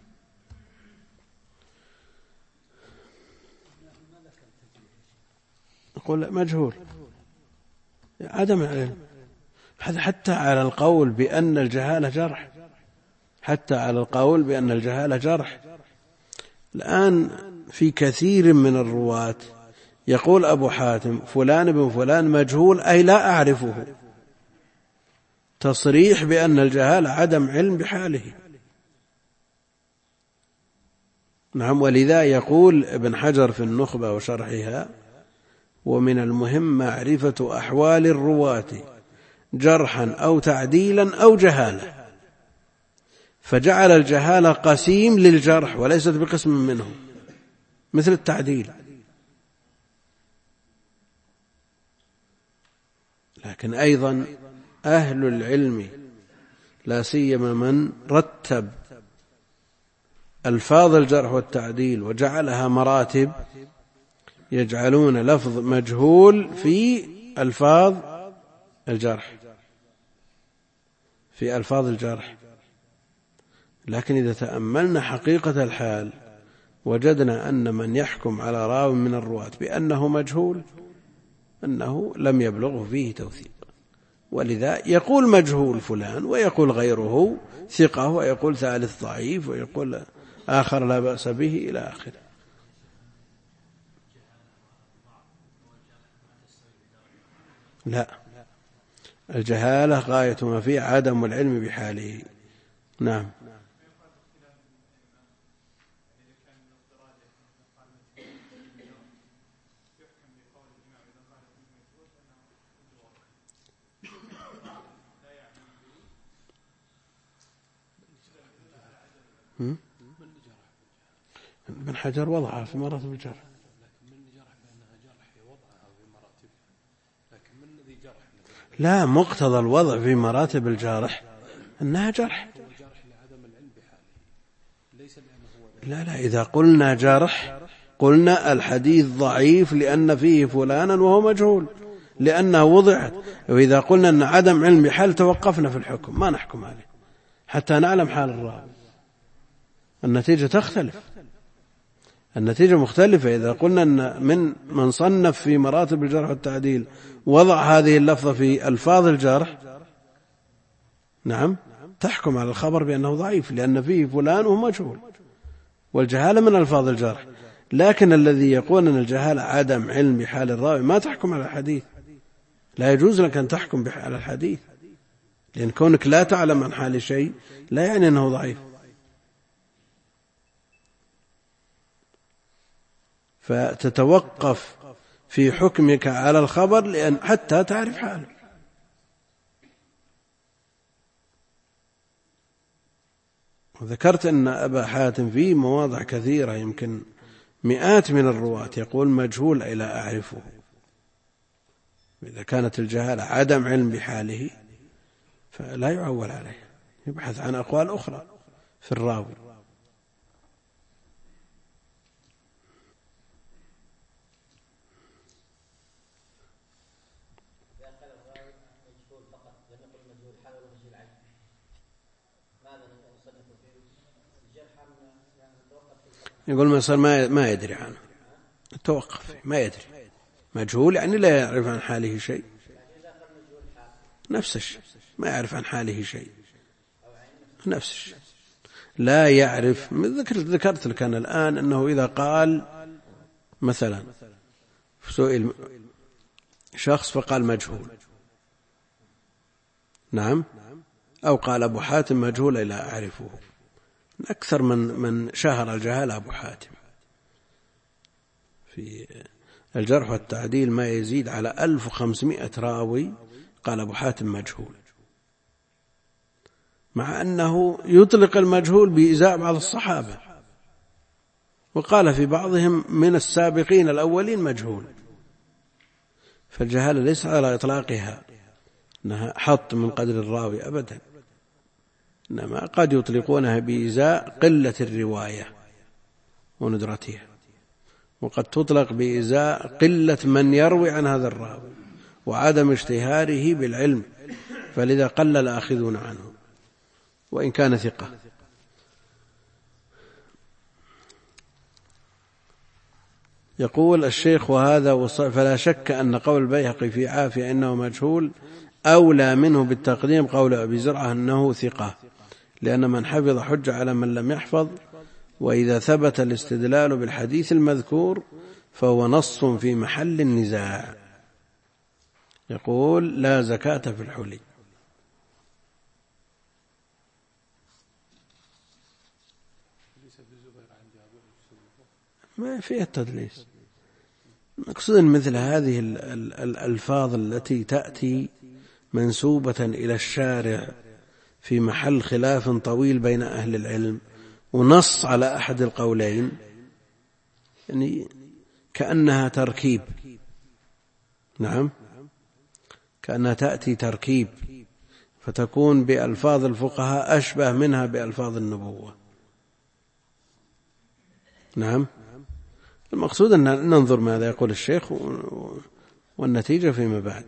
يقول مجهول عدم العلم، هذا حتى على القول بأن الجهالة جرح، حتى على القول بأن الجهالة جرح. الآن في كثير من الرواة يقول أبو حاتم فلان بن فلان مجهول أي لا أعرفه، تصريح بأن الجهالة عدم علم بحاله. نعم. ولذا يقول ابن حجر في النخبة وشرحها: ومن المهم معرفة أحوال الرواة جرحا أو تعديلا أو جهالة، فجعل الجهالة قسيم للجرح وليست بقسم منه، مثل التعديل. لكن أيضا أهل العلم لا سيما من رتب ألفاظ الجرح والتعديل وجعلها مراتب يجعلون لفظ مجهول في ألفاظ الجرح، في ألفاظ الجرح. لكن إذا تأملنا حقيقة الحال وجدنا أن من يحكم على راو من الرواة بأنه مجهول أنه لم يبلغه فيه توثيق، ولذا يقول مجهول فلان ويقول غيره ثقة ويقول ثالث ضعيف ويقول آخر لا بأس به إلى آخره. لا، الجهالة غاية ما فيه عدم العلم بحاله. نعم. ابن حجر وضعها في مراتب الجرح. لا، مقتضى الوضع في مراتب الجارح أنها جرح. لا، إذا قلنا جرح قلنا الحديث ضعيف لأن فيه فلانا وهو مجهول لأنه وضعت. وإذا قلنا أن عدم علم بحال توقفنا في الحكم، ما نحكم عليه حتى نعلم حال الراوي. النتيجة تختلف، النتيجة مختلفة. إذا قلنا أن من صنف في مراتب الجرح والتعديل وضع هذه اللفظة في ألفاظ الجرح، نعم، تحكم على الخبر بأنه ضعيف لأن فيه فلان وهو مجهول، والجهالة من ألفاظ الجرح. لكن الذي يقول أن الجهالة عدم علم بحال الراوي ما تحكم على الحديث. لا يجوز لك أن تحكم على الحديث، لأن كونك لا تعلم عن حال شيء لا يعني أنه ضعيف. فتتوقف في حكمك على الخبر لأن حتى تعرف حاله. وذكرت أن أبا حاتم في مواضع كثيرة يمكن مئات من الرواة يقول مجهول أي لا أعرفه. إذا كانت الجهالة عدم علم بحاله فلا يعول عليه، يبحث عن أقوال أخرى في الراوي. يقول مثلا ما يدري عنه، توقف، ما يدري. مجهول يعني لا يعرف عن حاله شيء، نفس الشيء، ما يعرف عن حاله شيء، نفس الشيء، لا يعرف. ذكرت لك أنا الآن أنه إذا قال مثلا سئل شخص فقال مجهول، نعم، أو قال أبو حاتم مجهول لا أعرفه، أكثر من شهر الجهالة أبو حاتم في الجرح والتعديل ما يزيد على 1500 راوي قال أبو حاتم مجهول، مع أنه يطلق المجهول بإزاء بعض الصحابة، وقال في بعضهم من السابقين الأولين مجهول. فالجهالة ليس على إطلاقها أنها حط من قدر الراوي أبدا، إنما قد يطلقونها بإزاء قلة الرواية وندرتها، وقد تطلق بإزاء قلة من يروي عن هذا الراوي وعدم اشتهاره بالعلم، فلذا قل الآخذون عنه وإن كان ثقة. يقول الشيخ وهذا فلا شك أن قول البيهقي في عافية إنه مجهول أولى منه بالتقديم قول أبي زرعة أنه ثقة، لأن من حفظ حجة على من لم يحفظ، وإذا ثبت الاستدلال بالحديث المذكور فهو نص في محل النزاع. يقول لا زكاة في الحلي. ما فيها التدليس. مقصود مثل هذه الألفاظ التي تأتي منسوبة إلى الشارع في محل خلاف طويل بين أهل العلم ونص على أحد القولين، يعني كأنها تركيب. نعم، كأنها تأتي تركيب، فتكون بألفاظ الفقهاء أشبه منها بألفاظ النبوة. نعم، المقصود أن ننظر ماذا يقول الشيخ والنتيجة فيما بعد.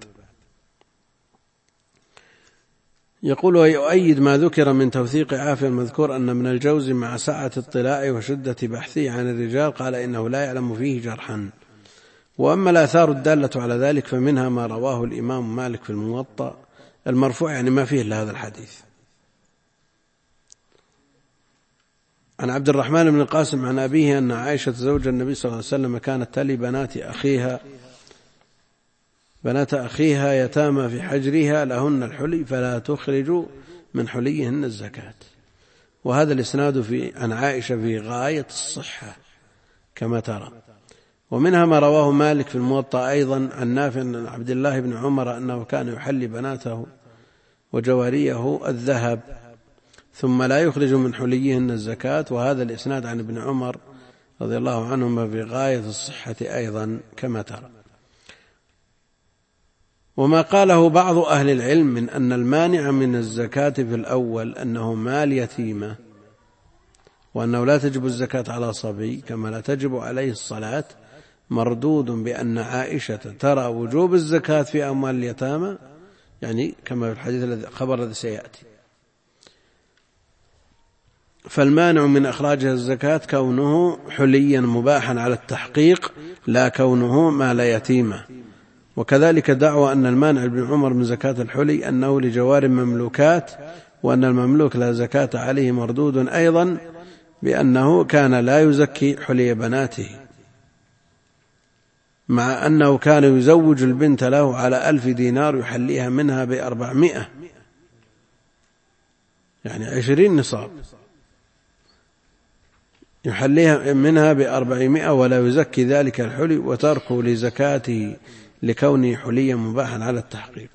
يقول: ويؤيد ما ذكر من توثيق عافية المذكور أن ابن الجوزي مع سعة اطلاعه وشدة بحثه عن الرجال قال إنه لا يعلم فيه جرحا. وأما الآثار الدالة على ذلك فمنها ما رواه الإمام مالك في الموطأ المرفوع، يعني ما فيه إلا هذا الحديث، عن عبد الرحمن بن القاسم عن أبيه أن عائشة زوج النبي صلى الله عليه وسلم كانت تلي بنات أخيها يتامى في حجرها لهن الحلي فلا تخرج من حليهن الزكاة. وهذا الإسناد عن عائشة في غاية الصحة كما ترى. ومنها ما رواه مالك في الموطأ أيضا عن نافع عن عبد الله بن عمر أنه كان يحلي بناته وجواريه الذهب ثم لا يخرج من حليهن الزكاة. وهذا الإسناد عن ابن عمر رضي الله عنهما في غاية الصحة أيضا كما ترى. وما قاله بعض أهل العلم من أن المانع من الزكاة في الأول أنه مال يتيمة، وأنه لا تجب الزكاة على صبي كما لا تجب عليه الصلاة، مردود بأن عائشة ترى وجوب الزكاة في أموال اليتامى، يعني كما في الحديث الخبر الذي سيأتي. فالمانع من إخراجها الزكاة كونه حليا مباحا على التحقيق لا كونه مال يتيمة. وكذلك دعوى أن المانع ابن عمر من زكاة الحلي أنه لجوار مملوكات، وأن المملوك لا زكاة عليه، مردود أيضا بأنه كان لا يزكي حلي بناته، مع أنه كان يزوج البنت له على 1000 دينار يحليها منها ب400، يعني 20 نصاب يحليها منها ب400 ولا يزكي ذلك الحلي، وتركه لزكاته لكونه حليا مباحا على التحقيق.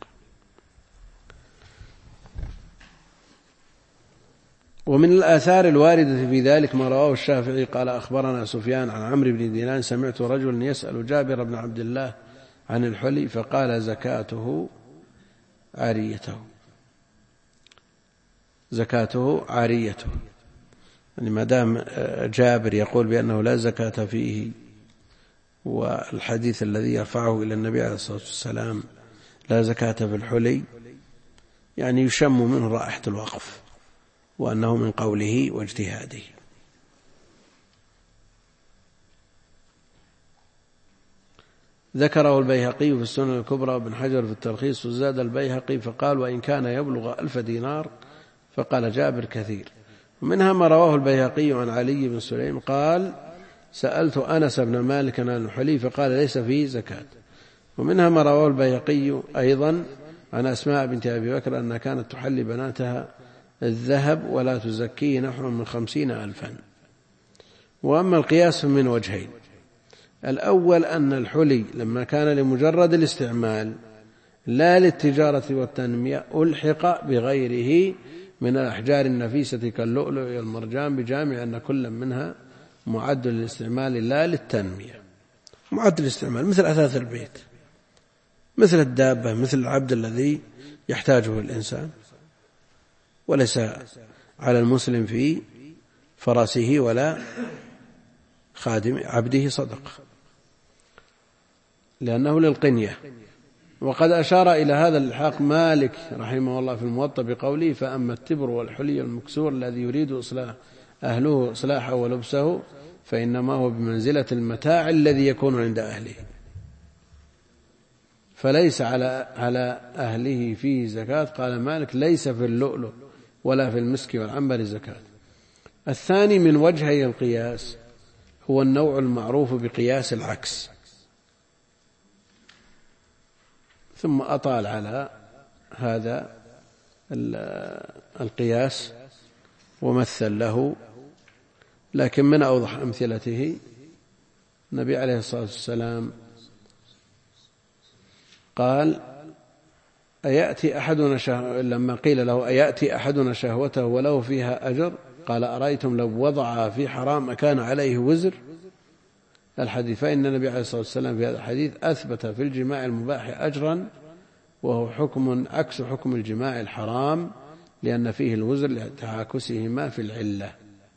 ومن الآثار الواردة في ذلك ما رواه الشافعي قال: أخبرنا سفيان عن عمرو بن دينار سمعت رجلا يسأل جابر بن عبد الله عن الحلي فقال: زكاته عاريته. يعني ما دام جابر يقول بأنه لا زكاة فيه، والحديث الذي يرفعه إلى النبي عليه الصلاة والسلام لا زكاة في الحلي، يعني يشم منه رائحة الوقف، وأنه من قوله واجتهاده. ذكره البيهقي في السنن الكبرى وابن حجر في التلخيص، وزاد البيهقي فقال: وإن كان يبلغ 1000 دينار، فقال جابر كثير. ومنها ما رواه البيهقي عن علي بن سليم قال: سألت أنس بن مالك عن الحلي فقال: ليس فيه زكاة. ومنها ما رواه البيهقي أيضا عن أسماء بنت أبي بكر أنها كانت تحلي بناتها الذهب ولا تزكيه نحو من 50,000. وأما القياس من وجهين: الأول أن الحلي لما كان لمجرد الاستعمال لا للتجارة والتنمية ألحق بغيره من الأحجار النفيسة كاللؤلؤ والمرجان، بجامع أن كل منها معد للاستعمال لا للتنمية. معد للاستعمال مثل أثاث البيت، مثل الدابة، مثل العبد الذي يحتاجه الإنسان، وليس على المسلم في فرسه ولا خادم عبده صدقة، لأنه للقنية. وقد أشار إلى هذا الإلحاق مالك رحمه الله في الموطأ بقوله: فأما التبر والحلي المكسور الذي يريد أهله إصلاحه ولبسه فإنما هو بمنزلة المتاع الذي يكون عند أهله، فليس على أهله فيه زكاة. قال مالك: ليس في اللؤلؤ ولا في المسك والعنبر زكاة. الثاني من وجهي القياس هو النوع المعروف بقياس العكس. ثم أطال على هذا القياس ومثل له، لكن من أوضح أمثلته النبي عليه الصلاة والسلام قال لما قيل له أيأتي أحدنا شهوته وله فيها أجر قال أرأيتم لو وضعها في حرام أكان عليه وزر الحديث. فإن النبي عليه الصلاة والسلام في هذا الحديث أثبت في الجماع المباح أجرا، وهو حكم عكس حكم الجماع الحرام، لأن فيه الوزر لتعاكسهما في العلة.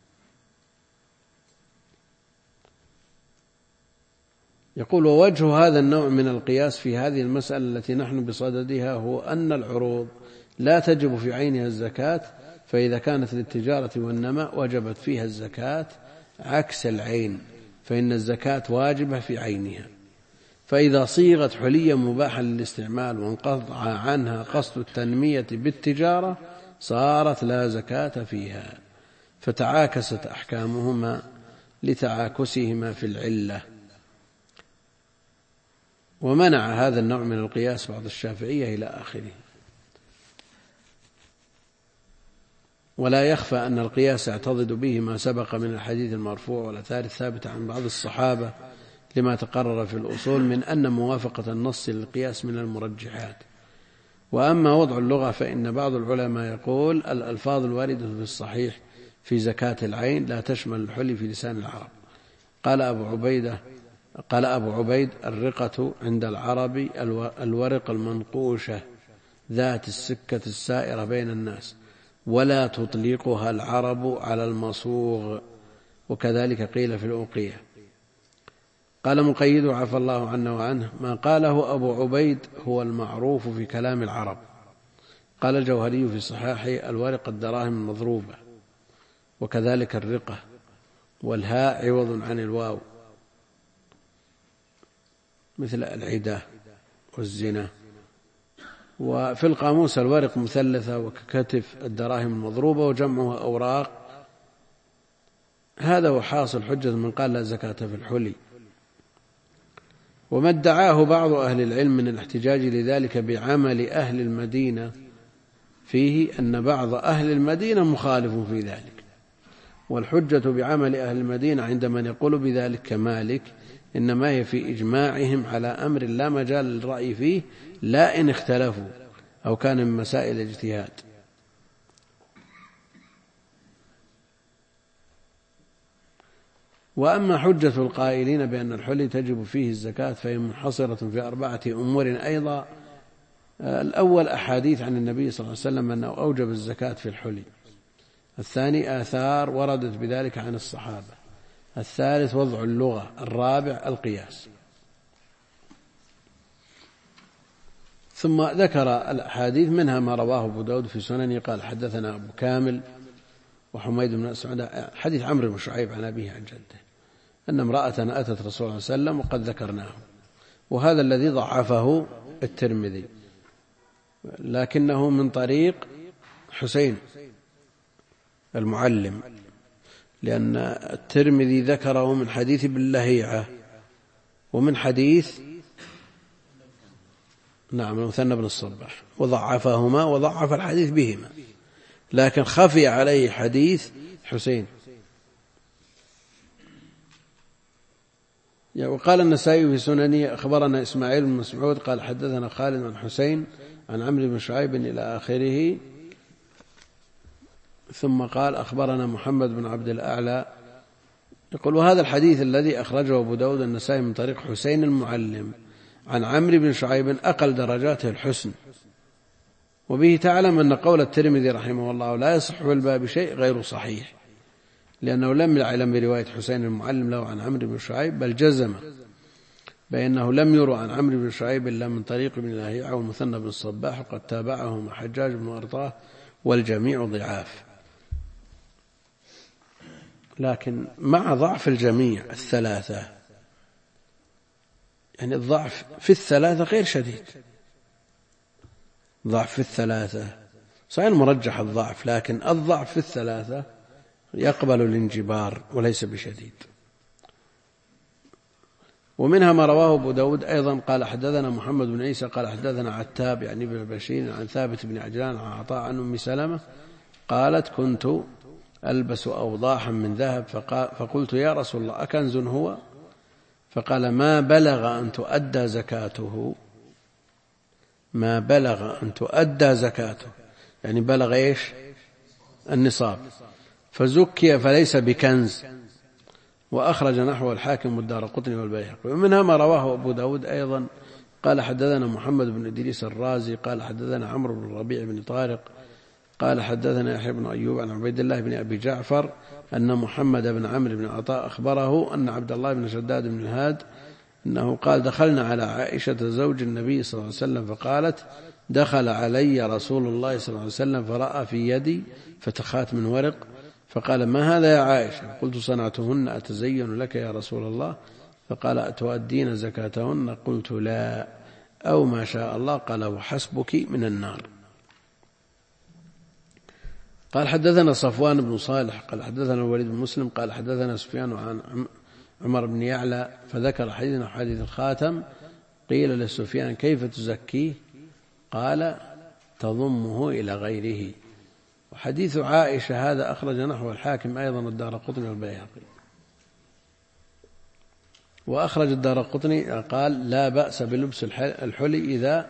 يقول ووجه هذا النوع من القياس في هذه المسألة التي نحن بصددها هو أن العروض لا تجب في عينها الزكاة، فإذا كانت للتجارة والنماء وجبت فيها الزكاة، عكس العين فإن الزكاة واجبة في عينها. فإذا صيغت حليا مباحا للاستعمال وانقطع عنها قصد التنمية بالتجارة صارت لا زكاة فيها، فتعاكست أحكامهما لتعاكسهما في العلة. ومنع هذا النوع من القياس بعض الشافعية إلى آخره. ولا يخفى أن القياس يعتضد به ما سبق من الحديث المرفوع والآثار الثابتة عن بعض الصحابة لما تقرر في الأصول من أن موافقة النص للقياس من المرجحات. وأما وضع اللغة فإن بعض العلماء يقول الألفاظ الواردة في الصحيح في زكاة العين لا تشمل الحلي في لسان العرب. قال أبو عبيد الرقة عند العرب الورق المنقوشة ذات السكة السائرة بين الناس، ولا تطلقها العرب على المصوغ، وكذلك قيل في الأوقية. قال مقيد عفى الله عنا وعنه ما قاله أبو عبيد هو المعروف في كلام العرب. قال الجوهري في صحاحه الورق الدراهم المضروبة، وكذلك الرقة، والهاء عوض عن الواو مثل العدة والزنا. وفي القاموس الورق مثلثة وككتف الدراهم المضروبة وجمعها أوراق. هذا هو حاصل حجة من قال لا زكاة في الحلي. وما ادعاه بعض أهل العلم من الاحتجاج لذلك بعمل أهل المدينة فيه أن بعض أهل المدينة مخالف في ذلك، والحجة بعمل أهل المدينة عند من يقول بذلك كمالك إنما هي في إجماعهم على أمر لا مجال للرأي فيه، لا إن اختلفوا أو كان من مسائل اجتهاد. وأما حجة القائلين بأن الحلي تجب فيه الزكاة فهي منحصرة في 4 أمور أيضا. الأول أحاديث عن النبي صلى الله عليه وسلم أنه أوجب الزكاة في الحلي. الثاني آثار وردت بذلك عن الصحابة. الثالث وضع اللغة. الرابع القياس. ثم ذكر الأحاديث منها ما رواه أبو داود في سننه قال حدثنا أبو كامل وحميد بن أسعد حديث عمرو بن شعيب عن أبيه عن جده أن امرأة أتت رسول الله صلى الله عليه وسلم وقد ذكرناه، وهذا الذي ضعفه الترمذي، لكنه من طريق حسين المعلم، لأن الترمذي ذكره من حديث ابن لهيعة ومن حديث المثنى بن الصباح، وضعفهما وضعف الحديث بهما، لكن خفي عليه حديث حسين. وقال النسائي في سننه أخبرنا إسماعيل بن مسعود قال حدثنا خالد عن حسين عن عمرو بن شعيب إلى آخره، ثم قال أخبرنا محمد بن عبد الأعلى. يقول وهذا الحديث الذي أخرجه أبو داود النسائي من طريق حسين المعلم عن عمرو بن شعيب أقل درجاته الحسن، وبه تعلم أن قول الترمذي رحمه الله لا يصح في الباب شيء غير صحيح، لأنه لم يعلم برواية حسين المعلم له عن عمرو بن شعيب، بل جزم بأنه لم يروى عن عمرو بن شعيب إلا من طريق ابن لهيعة والمثنى بن الصباح، وقد تابعهما حجاج بن أرطاه والجميع ضعاف. لكن مع ضعف الجميع الثلاثة، يعني الضعف في الثلاثة غير شديد، ضعف في الثلاثة صحيح مرجح الضعف، لكن الضعف في الثلاثة يقبل الانجبار وليس بشديد. ومنها ما رواه أبو داود أيضا قال حدثنا محمد بن عيسى قال حدثنا عتاب يعني بن بشير عن ثابت بن عجلان عن عطاء عن أم سلمة قالت كنت ألبس أوضاحا من ذهب فقلت يا رسول الله أكنز هو؟ فقال ما بلغ أن تؤدى زكاته، ما بلغ أن تؤدى زكاته، يعني بلغ إيش؟ النصاب، فزكي فليس بكنز. وأخرج نحو الحاكم والدارقطني والبيهقي. ومنها ما رواه أبو داود أيضا قال حدثنا محمد بن إدريس الرازي قال حدثنا عمرو بن الربيع بن طارق قال حدثنا يحيى بن أيوب عن عبيد الله بن أبي جعفر أن محمد بن عمرو بن عطاء أخبره أن عبد الله بن شداد بن الهاد أنه قال دخلنا على عائشة زوج النبي صلى الله عليه وسلم فقالت دخل علي رسول الله صلى الله عليه وسلم فرأى في يدي فتخات من ورق فقال ما هذا يا عائشة؟ قلت صنعتهن أتزين لك يا رسول الله؟ فقال أتؤدين زكاتهن؟ قلت لا، أو ما شاء الله. قال وحسبك من النار. قال حدثنا صفوان بن صالح قال حدثنا الوليد بن مسلم قال حدثنا سفيان عن عمر بن يعلى فذكر حديثنا حديث الخاتم. قيل لسفيان كيف تزكيه؟ قال تضمه إلى غيره. وحديث عائشة هذا أخرج نحو الحاكم أيضا الدارقطني والبيهقي. وأخرج الدارقطني قال لا بأس بلبس الحلي إذا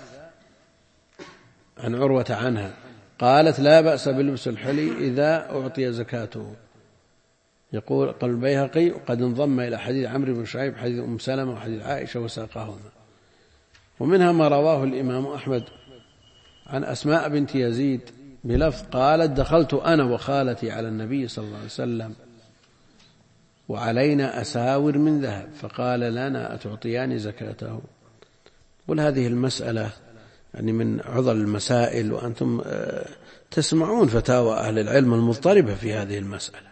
عن عروة عنها قالت لا بأس بلبس الحلي إذا أعطي زكاته. يقول قال البيهقي قد انضم إلى حديث عمرو بن شعيب حديث أم سلمة وحديث عائشة وساقهما. ومنها ما رواه الإمام أحمد عن أسماء بنت يزيد بلفظ قالت دخلت أنا وخالتي على النبي صلى الله عليه وسلم وعلينا أساور من ذهب فقال لنا أتعطيان زكاته. قل هذه المسألة يعني من عضل المسائل، وأنتم تسمعون فتاوى أهل العلم المضطربة في هذه المسألة.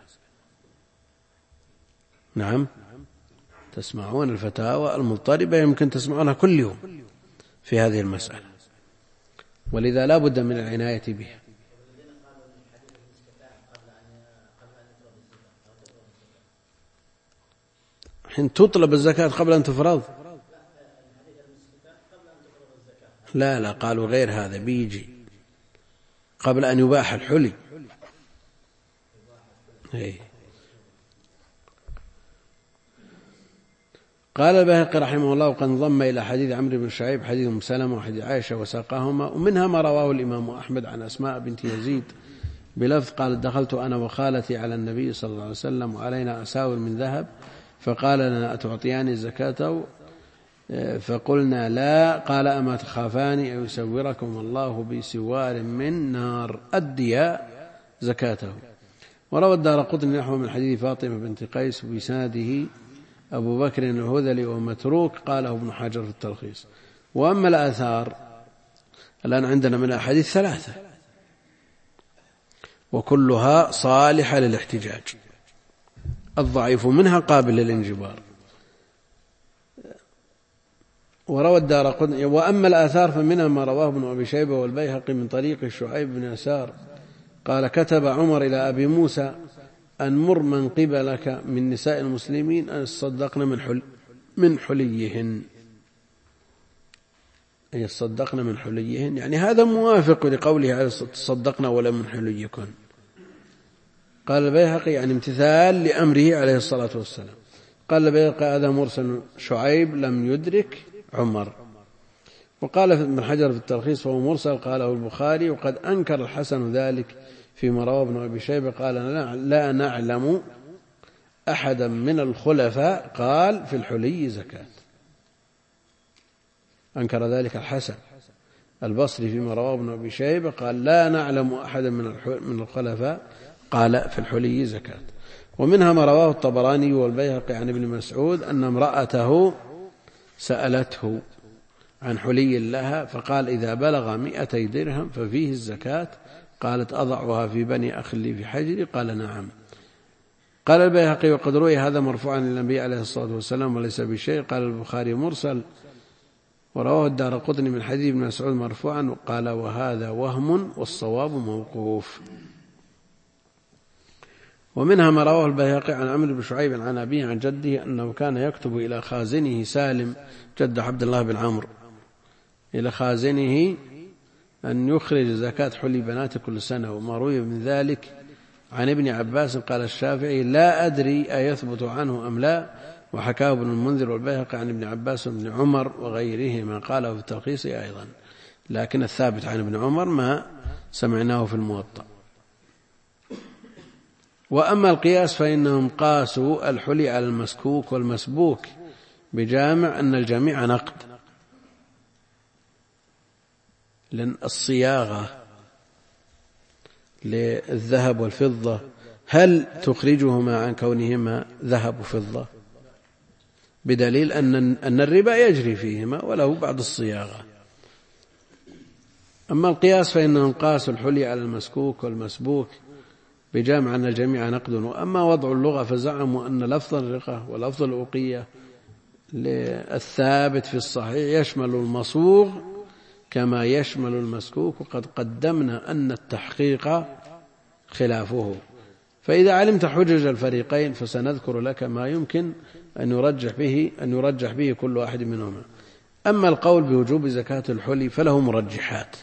نعم تسمعون الفتاوى المضطربة، يمكن تسمعونها كل يوم في هذه المسألة، ولذا لا بد من العناية بها. حين تطلب الزكاة قبل أن تفرض؟ لا قالوا غير هذا بيجي قبل أن يباح الحلي. قال البيهقي رحمه الله وقد انضم إلى حديث عمرو بن شعيب حديث أم سلمة وحديث عائشة وساقهما. ومنها ما رواه الإمام أحمد عن أسماء بنت يزيد بلفظ قال دخلت أنا وخالتي على النبي صلى الله عليه وسلم وعلينا أساور من ذهب فقال لنا أتعطيان زكاته؟ فقلنا لا. قال أما تخافان أن يسوركم الله بسوار من نار أديا زكاته. وروى الدارقطني نحو من حديث فاطمة بنت قيس بإسناده أبو بكر الهذلي ومتروك قاله ابن حجر في التلخيص. وأما الآثار الآن عندنا من الأحاديث 3 وكلها صالحة للاحتجاج، الضعيف منها قابل للانجبار. وروى الدارقطني وأما الآثار فمنها ما رواه ابن أبي شيبة والبيهقي من طريق شعيب بن يسار قال كتب عمر إلى أبي موسى أن مر من قبلك من نساء المسلمين أن يصدقن من حليهن، أن يصدقن من حليهن، يعني هذا موافق لقوله عليه تصدقن ولا من حليكن. قال البيهقي يعني امتثال لأمره عليه الصلاة والسلام. قال البيهقي هذا مرسل شعيب لم يدرك عمر. وقال ابن حجر في التلخيص فهو مرسل قاله البخاري. وقد أنكر الحسن ذلك فيما رواه ابن أبي شيبة قال لا نعلم أحدا من الخلفاء قال في الحلي زكاة. أنكر ذلك الحسن البصري فيما رواه ابن أبي شيبة قال لا نعلم أحدا من الخلفاء قال في الحلي زكاة. ومنها ما رواه الطبراني والبيهقي عن ابن مسعود أن امرأته سألته عن حلي لها فقال إذا بلغ 200 درهم ففيه الزكاة. قالت أضعها في بني أخ لي في حجري؟ قال نعم. قال البيهقي وقد روي هذا مرفوعا للنبي عليه الصلاة والسلام وليس بشيء. قال البخاري مرسل. ورواه الدارقطني من حديث ابن مسعود مرفوعا وقال وهذا وهم والصواب موقوف. ومنها ما رواه البيهقي عن عمرو بن شعيب عن أبيه عن جده أنه كان يكتب إلى خازنه سالم جد عبد الله بن عمرو إلى خازنه أن يخرج زكاة حلي بنات كل سنة. وما روي من ذلك عن ابن عباس قال الشافعي لا أدري أيثبت عنه أم لا، وحكاه ابن المنذر والبيهقي عن ابن عباس وابن عمر وغيرهما قاله في التلخيص أيضا، لكن الثابت عن ابن عمر ما سمعناه في الموطأ. وأما القياس فإنهم قاسوا الحلي على المسكوك والمسبوك بجامع أن الجميع نقد، لأن الصياغة للذهب والفضة هل تخرجهما عن كونهما ذهب وفضة؟ بدليل أن الربا يجري فيهما وله بعض الصياغة. أما القياس فإنهم قاسوا الحلي على المسكوك والمسبوك بجامع أن الجميع نقد. وأما وضع اللغة فزعموا أن لفظ الرقة ولفظ الأوقية الثابت في الصحيح يشمل المصوغ كما يشمل المسكوك، وقد قدمنا أن التحقيق خلافه. فإذا علمت حجج الفريقين فسنذكر لك ما يمكن أن يرجح به كل واحد منهما. أما القول بوجوب زكاة الحلي فله مرجحات،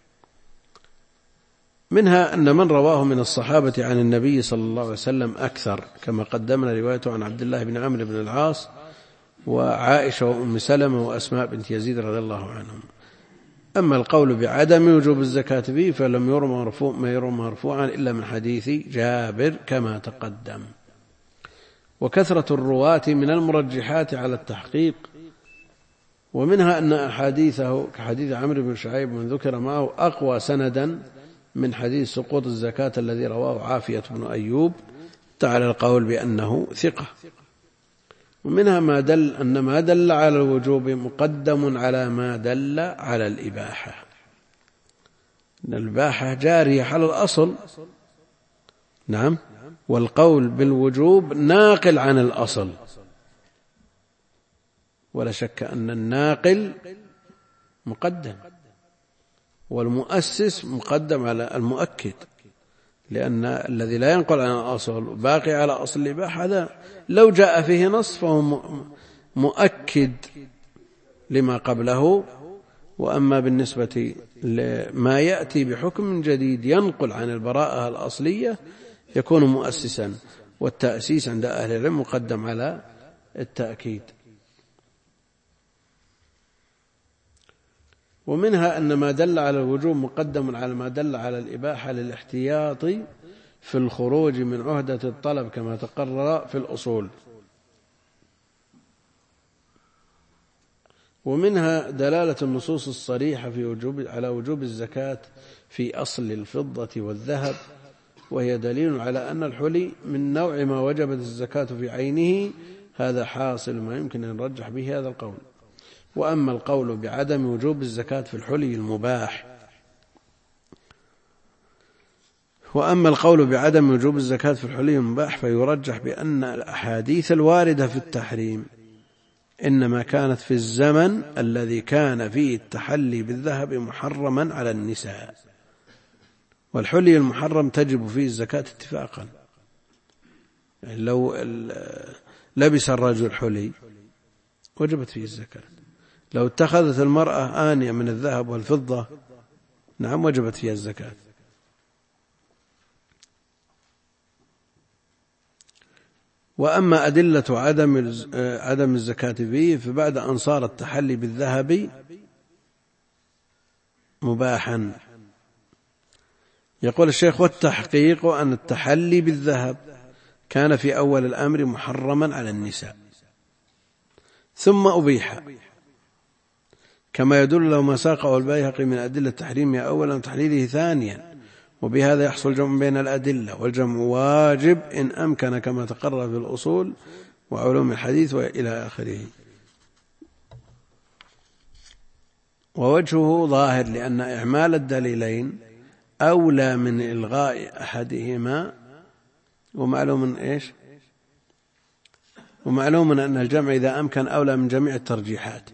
منها أن من رواه من الصحابة عن النبي صلى الله عليه وسلم أكثر، كما قدمنا روايته عن عبد الله بن عمرو بن العاص وعائشة وأم سلمة وأسماء بنت يزيد رضي الله عنهم. أما القول بعدم وجوب الزكاة فيه فلم يرى مرفوعا إلا من حديث جابر كما تقدم. وكثرة الرواة من المرجحات على التحقيق، ومنها أن أحاديثه كحديث عمرو بن شعيب من ذكر معه أقوى سندا من حديث سقوط الزكاة الذي رواه عافية بن أيوب تعالى القول بأنه ثقة. ومنها ما دل على الوجوب مقدم على ما دل على الإباحة، أن الإباحة جارية على الأصل، نعم، والقول بالوجوب ناقل عن الأصل، ولا شك أن الناقل مقدم والمؤسس مقدم على المؤكد، لأن الذي لا ينقل عن الأصل باقي على أصل الإباحة هذا لو جاء فيه نص فهو مؤكد لما قبله. وأما بالنسبة لما يأتي بحكم جديد ينقل عن البراءة الأصلية يكون مؤسسا، والتأسيس عند أهل العلم مقدم على التأكيد. ومنها أن ما دل على الوجوب مقدم على ما دل على الإباحة للاحتياط في الخروج من عهدة الطلب كما تقرر في الأصول. ومنها دلالة النصوص الصريحة على وجوب الزكاة في أصل الفضة والذهب، وهي دليل على أن الحلي من نوع ما وجبت الزكاة في عينه، هذا حاصل ما يمكن أن نرجح به هذا القول. وأما القول بعدم وجوب الزكاة في الحلي المباح فيرجح بأن الأحاديث الواردة في التحريم إنما كانت في الزمن الذي كان فيه التحلي بالذهب محرما على النساء، والحلي المحرم تجب فيه الزكاة اتفاقا. يعني لو لبس الرجل حلي وجبت فيه الزكاة، لو اتخذت المرأة آنية من الذهب والفضة نعم وجبت فيها الزكاة. وأما أدلة عدم الزكاة فيه فبعد أن صار التحلي بالذهب مباحا، يقول الشيخ والتحقيق أن التحلي بالذهب كان في أول الأمر محرما على النساء ثم أبيح، كما يدل له ما ساقه البيهقي من أدلة تحريمه أولا وتحليله ثانيا، وبهذا يحصل جمع بين الأدلة، والجمع واجب إن أمكن كما تقرر في الأصول وعلوم الحديث وإلى آخره. ووجهه ظاهر لأن إعمال الدليلين أولى من إلغاء أحدهما، ومعلوم أن الجمع إذا أمكن أولى من جميع الترجيحات.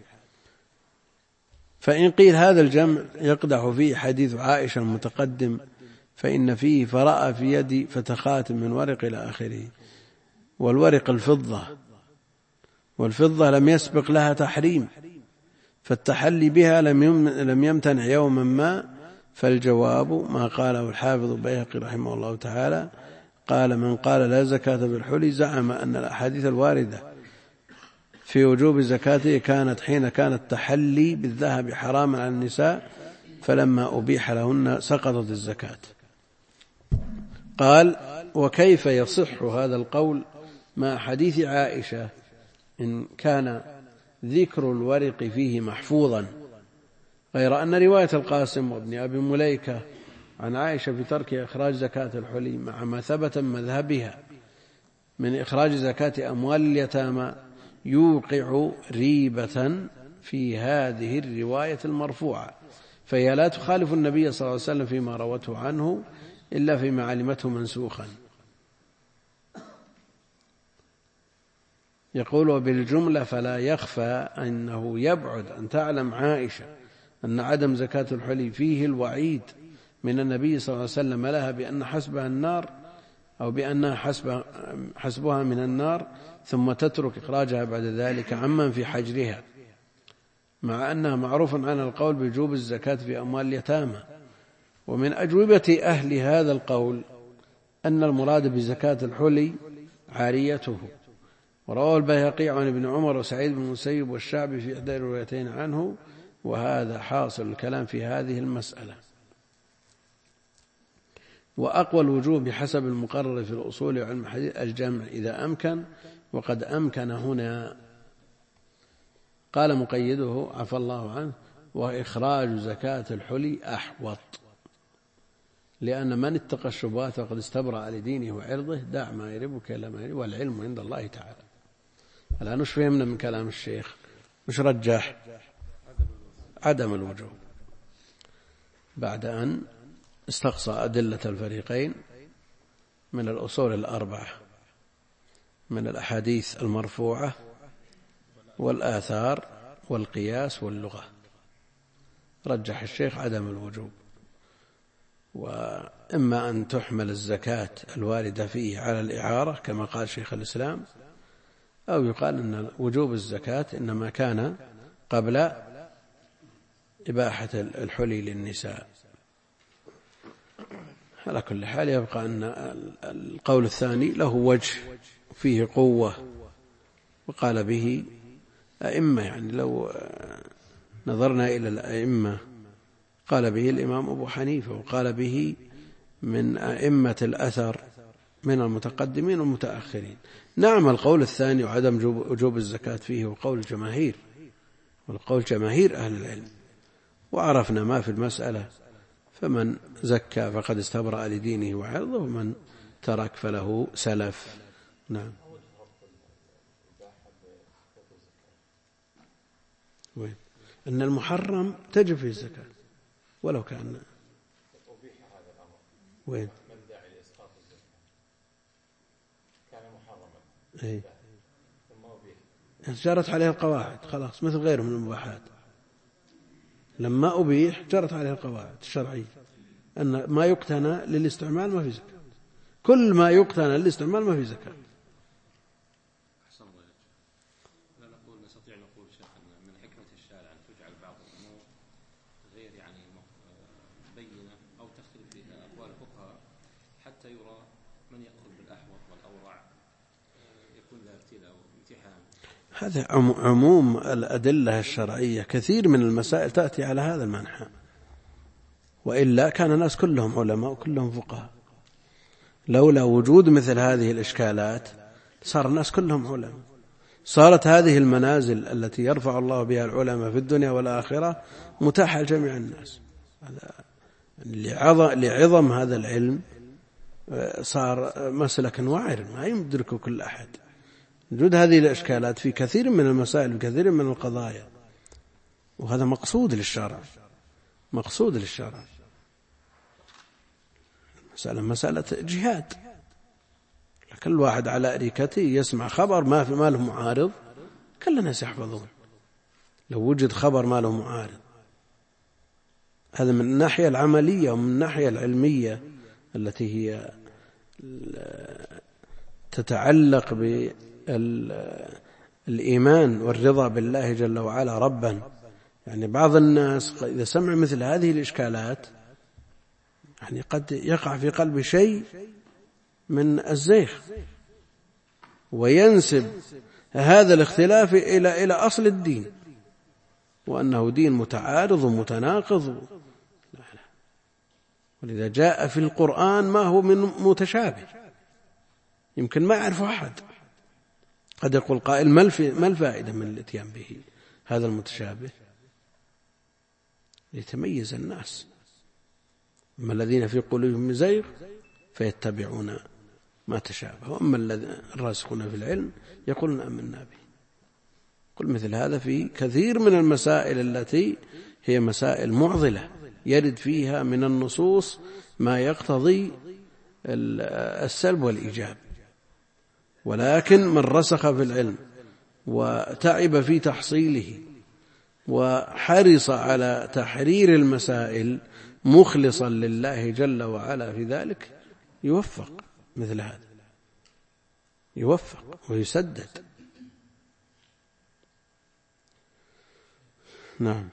فإن قيل هذا الجمع يقدح فيه حديث عائشة المتقدم فإن فيه فرأى في يدي فتخات من ورق إلى آخره، والورق الفضة، والفضة لم يسبق لها تحريم، فالتحلي بها لم يمتنع يوما ما. فالجواب ما قاله الحافظ البيهقي رحمه الله تعالى قال: من قال لا زكاة بالحلي زعم أن الأحاديث الواردة في وجوب زكاته كانت حين كان التحلي بالذهب حراما على النساء، فلما أبيح لهن سقطت الزكاة. قال: وكيف يصح هذا القول مع حديث عائشة إن كان ذكر الورق فيه محفوظا، غير أن رواية القاسم وابن أبي مليكة عن عائشة في ترك إخراج زكاة الحلي مع ما ثبت من مذهبها من إخراج زكاة أموال اليتامى يوقع ريبة في هذه الرواية المرفوعة، فهي لا تخالف النبي صلى الله عليه وسلم فيما روته عنه إلا فيما علمته منسوخا. يقول: وبالجملة فلا يخفى أنه يبعد أن تعلم عائشة أن عدم زكاة الحلي فيه الوعيد من النبي صلى الله عليه وسلم لها بأن حسبها النار، أو بأنها حسبها من النار، ثم تترك إخراجها بعد ذلك عمن في حجرها، مع أنها معروف عن القول بوجوب الزكاة في أموال اليتامى. ومن أجوبة أهل هذا القول أن المراد بزكاة الحلي عاريته، ورواه البيهقي عن ابن عمر وسعيد بن المسيب والشعبي في إحدى الروايتين عنه، وهذا حاصل الكلام في هذه المسألة. وأقوى الوجوب بحسب المقرر في الأصول وعلم الحديث الجمع إذا أمكن، وقد أمكن هنا. قال مقيده عفى الله عنه: وإخراج زكاة الحلي أحوط، لأن من اتقى الشبهات وقد استبرأ لدينه وعرضه دع ما يربك إلى ما يربك والعلم عند الله تعالى. الآن وش فهمنا من كلام الشيخ؟ وش رجح؟ عدم الوجوب، بعد أن استقصى أدلة الفريقين من الأصول الأربعة من الأحاديث المرفوعة والآثار والقياس واللغة. رجح الشيخ عدم الوجوب، وإما أن تحمل الزكاة الواردة فيه على الإعارة كما قال شيخ الإسلام، أو يقال أن وجوب الزكاة إنما كان قبل إباحة الحلي للنساء. على كل حال يبقى أن القول الثاني له وجه فيه قوة، وقال به أئمة، يعني لو نظرنا إلى الأئمة قال به الإمام أبو حنيفة، وقال به من أئمة الأثر من المتقدمين والمتأخرين. نعم، القول الثاني وعدم وجوب الزكاة فيه وقول الجماهير، والقول جماهير أهل العلم، وعرفنا ما في المسألة، فمن زكى فقد استبرأ لدينه وعرضه، ومن ترك فله سلف. نعم. وين؟ أن المحرم تجب فيه الزكاة ولو كان. وين؟ إيه؟ جرت عليه القواعد خلاص، مثل غيره من المباحات. لما أبيح جرت عليه القواعد الشرعية أن ما يقتنى للاستعمال ما في زكاة، كل ما يقتنى للاستعمال ما في زكاة. لا نقول نستطيع نقول شيخ من حكمة الشارع أن تجعل بعض الأمور غير يعني بينة أو تختلف فيها أقوال الفقهاء حتى يرى من يأخذ بالأحوط والأورع يكون ذا ابتلاء وامتحان. هذا عموم الأدلة الشرعية، كثير من المسائل تأتي على هذا المنحى، وإلا كان الناس كلهم علماء وكلهم فقهاء. لولا وجود مثل هذه الإشكالات صار الناس كلهم علماء، صارت هذه المنازل التي يرفع الله بها العلماء في الدنيا والآخرة متاحة لجميع الناس. لعظم هذا العلم صار مسلكا وعر ما يدركه كل أحد. وجود هذه الإشكالات في كثير من المسائل وكثير من القضايا، وهذا مقصود للشرع، مقصود للشرع. مسألة جهاد، كل واحد على أريكته يسمع خبر ما له معارض، كل الناس يحفظون. لو وجد خبر ما له معارض، هذا من الناحية العملية، ومن الناحية العلمية التي هي تتعلق بالإيمان والرضا بالله جل وعلا ربا. يعني بعض الناس إذا سمع مثل هذه الإشكالات يعني قد يقع في قلبه شيء من الزيغ، وينسب هذا الاختلاف إلى أصل الدين، وأنه دين متعارض ومتناقض. ولذا جاء في القرآن ما هو من متشابه يمكن ما يعرف أحد. قد يقول قائل ما الفائدة من الاتيان به هذا المتشابه؟ ليتميز الناس، أما الذين في قلوبهم زيغ فيتبعون ما تشابه، وأما الراسخون في العلم يقولون آمنا به. كل مثل هذا في كثير من المسائل التي هي مسائل معضلة يرد فيها من النصوص ما يقتضي السلب والإيجاب، ولكن من رسخ في العلم وتعب في تحصيله وحرص على تحرير المسائل مخلصا لله جل وعلا في ذلك يوفق. مثل هذا يوفق ويسدد. نعم.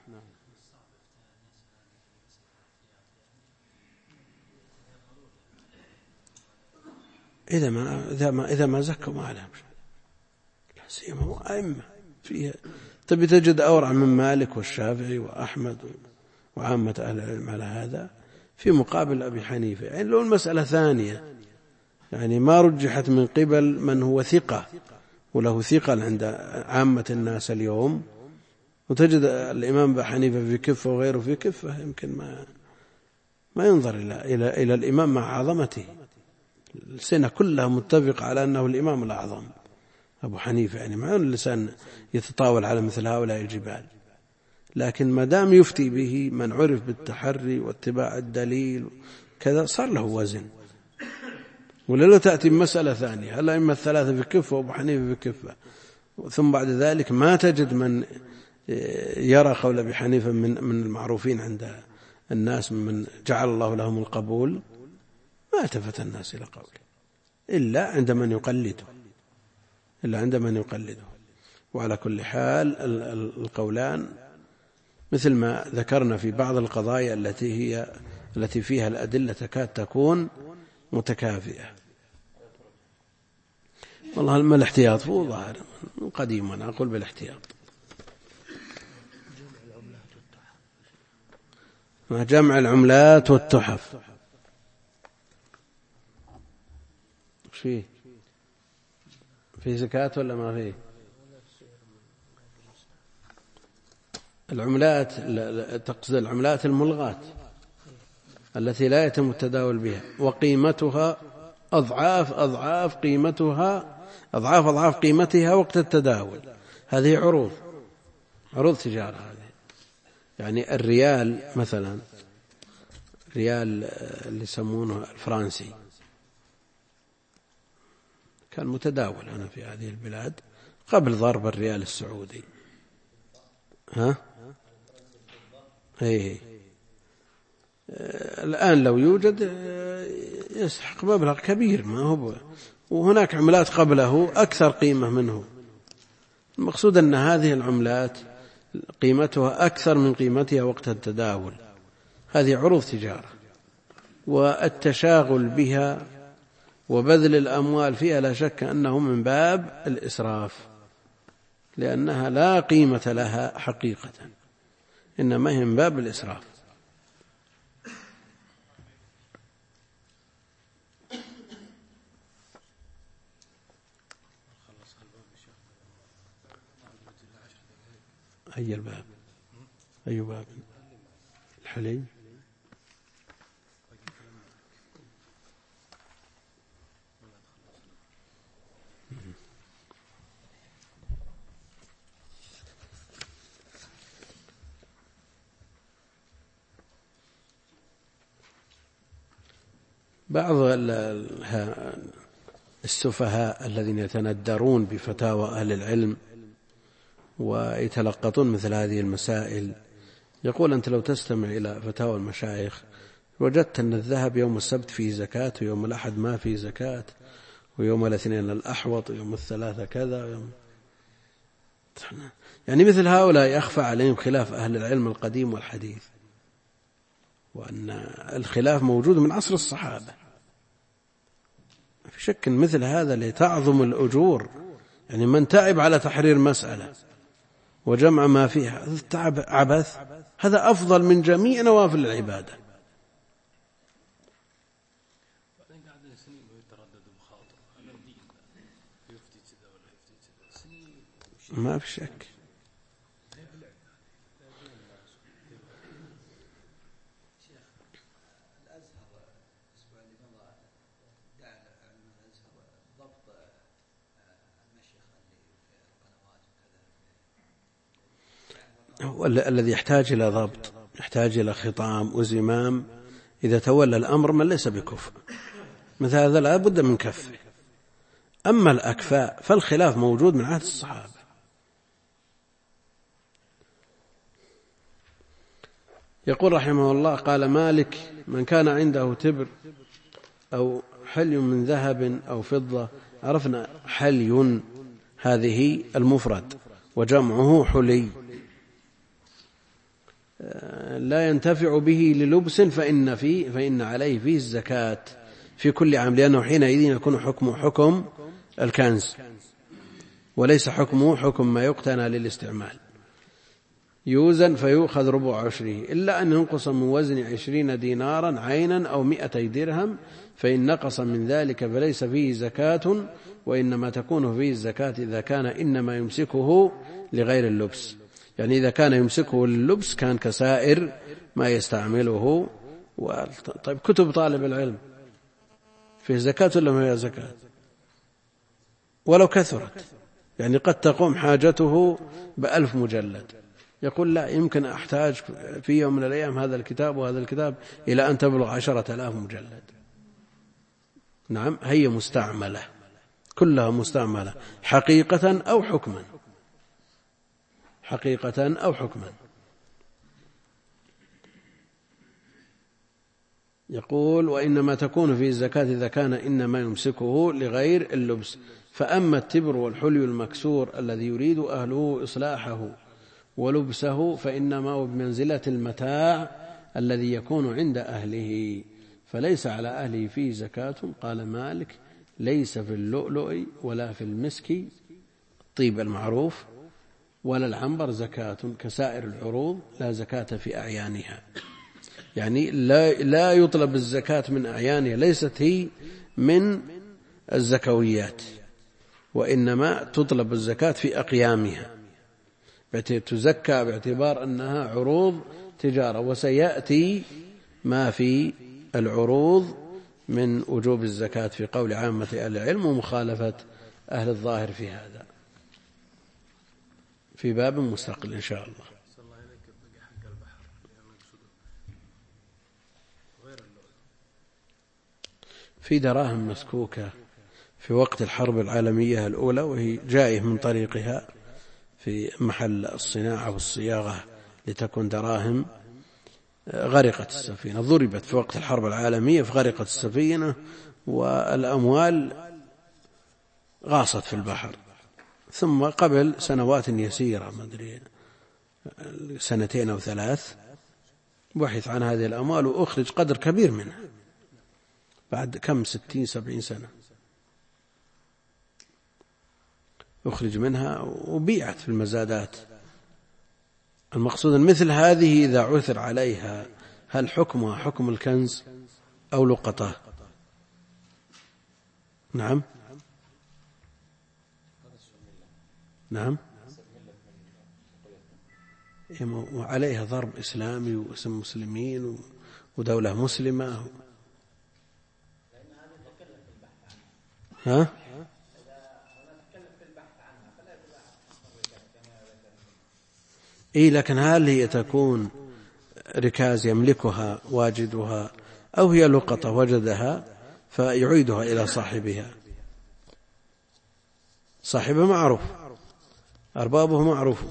إذا ما زكوا ما عليهم شيء، لا سيما هو أئمة فيها. تبي تجد أورع من مالك والشافعي وأحمد وعامة أهل العلم على هذا في مقابل أبي حنيفة. يعني لو المسألة ثانية، يعني ما رجحت من قبل من هو ثقة وله ثقل عند عامة الناس اليوم، وتجد الإمام أبي حنيفة في كفة وغيره في كفة، يمكن ما ينظر إلى الإمام مع عظمته. السنة كلها متفق على أنه الإمام الأعظم أبو حنيفة، يعني ما اللسان يتطاول على مثل هؤلاء الجبال. لكن ما دام يفتي به من عرف بالتحري واتباع الدليل كذا صار له وزن. ولا تأتي بمسألة ثانية، هل الأئمة الثلاثة في كفة وأبو حنيفة في كفة، ثم بعد ذلك ما تجد من يرى قول أبي حنيفة من المعروفين عند الناس من جعل الله لهم القبول، ما التفت الناس إلى قوله إلا عند من يقلده. وعلى كل حال القولان مثل ما ذكرنا في بعض القضايا التي فيها الأدلة تكاد تكون متكافئة. والله ما الاحتياط فهو ظاهر قديم، أنا أقول بالاحتياط. جمع العملات والتحف في زكاة ولا ما فيه؟ العملات تقصد العملات الملغاة التي لا يتم التداول بها، وقيمتها أضعاف قيمتها وقت التداول. هذه عروض تجارة. هذه يعني الريال مثلا، ريال اللي يسمونه الفرنسي كان متداول هنا في هذه البلاد قبل ضرب الريال السعودي. الآن لو يوجد يسحق مبلغ كبير ما هو، وهناك عملات قبله أكثر قيمة منه. المقصود أن هذه العملات قيمتها أكثر من قيمتها وقت التداول. هذه عروض تجارة، والتشاغل بها وبذل الأموال فيها لا شك أنه من باب الإسراف، لأنها لا قيمة لها حقيقة، إنما هي من باب الإسراف. أي الباب؟ أي باب؟ الحلي. بعض السفهاء الذين يتندرون بفتاوى أهل العلم ويتلقطون مثل هذه المسائل يقول: أنت لو تستمع إلى فتاوى المشايخ وجدت أن الذهب يوم السبت فيه زكاة، ويوم الأحد ما فيه زكاة، ويوم الاثنين الأحوط، ويوم الثلاثة كذا. يعني مثل هؤلاء يخفى عليهم خلاف أهل العلم القديم والحديث، وأن الخلاف موجود من عصر الصحابة. في شك مثل هذا لتعظم الأجور، يعني من تعب على تحرير مسألة وجمع ما فيها تعب عبث، هذا أفضل من جميع نوافل العبادة. ما في شك. الذي يحتاج إلى ضبط، يحتاج إلى خطام وزمام، إذا تولى الأمر من ليس بكفء مثل هذا لا بد من كفه. أما الأكفاء فالخلاف موجود من عهد الصحابة. يقول رحمه الله: قال مالك: من كان عنده تبر أو حلي من ذهب أو فضة. عرفنا حلي هذه المفرد، وجمعه حلي، لا ينتفع به للبس فإن عليه فيه الزكاة في كل عام، لأنه حينئذ يكون حكمه حكم الكنز وليس حكمه حكم ما يقتنى للاستعمال. يوزن فيؤخذ ربع عشره، إلا أن ينقص من وزن 20 دينارا عينا أو 200 درهم، فإن نقص من ذلك فليس فيه زكاة، وإنما تكون فيه الزكاة إذا كان إنما يمسكه لغير اللبس. يعني إذا كان يمسكه لللبس كان كسائر ما يستعمله. طيب كتب طالب العلم فيه زكاة ولا ما هي زكاة؟ ولو كثرت، يعني قد تقوم حاجته ب1000 مجلد، يقول لا، يمكن أحتاج في يوم من الأيام هذا الكتاب وهذا الكتاب إلى أن تبلغ 10,000 مجلد. نعم، هي مستعملة، كلها مستعملة حقيقة أو حكما، حقيقة أو حكما. يقول: وإنما تكون في الزكاة إذا كان إنما يمسكه لغير اللبس. فأما التبر والحلي المكسور الذي يريد أهله إصلاحه ولبسه فإنما هو بمنزلة المتاع الذي يكون عند أهله، فليس على أهله فيه زكاة. قال مالك: ليس في اللؤلؤ ولا في المسك الطيب المعروف ولا العنبر زكاة، كسائر العروض لا زكاة في أعيانها. يعني لا يطلب الزكاة من أعيانها، ليست هي من الزكويات، وإنما تطلب الزكاة في أقيامها، تزكى باعتبار أنها عروض تجارة. وسيأتي ما في العروض من وجوب الزكاة في قول عامة أهل العلم ومخالفة أهل الظاهر في هذا في باب مستقل إن شاء الله. في دراهم مسكوكة في وقت الحرب العالمية الأولى، وهي جائه من طريقها في محل الصناعة والصياغة لتكون دراهم، غرقت السفينة، ضربت في وقت الحرب العالمية فغرقت السفينة، والأموال غاصت في البحر. ثم قبل سنوات يسيرة، ما أدري 2 أو 3، بحث عن هذه الأموال وأخرج قدر كبير منها بعد كم 60-70 سنة، أخرج منها وبيعت في المزادات. المقصود مثل هذه إذا عثر عليها هل حكمها حكم الكنز أو لقطة؟ نعم نعم، وعليها ضرب إسلامي واسم مسلمين ودولة مسلمة. ها؟ لكن هل هي تكون ركاز يملكها واجدها، أو هي لقطة وجدها فيعيدها إلى صاحبها؟ صاحبها معروف، أربابه معروف.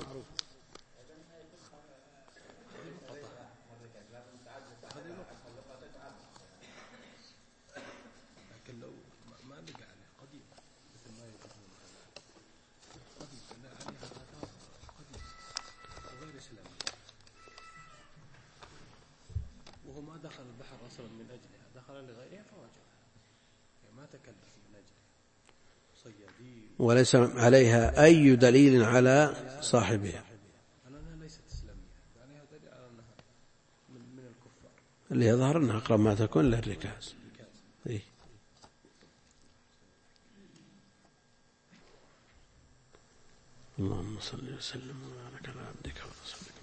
وهو ما دخل البحر أصلا من أجلها، دخل لغيرها فواجبها، يعني ما تكلف من أجلها. صيادين وليس عليها أي دليل على صاحبها. اللي يظهر أنها أقرب ما تكون للركاز. اللهم صل وسلم وبارك على عبدك ورسولك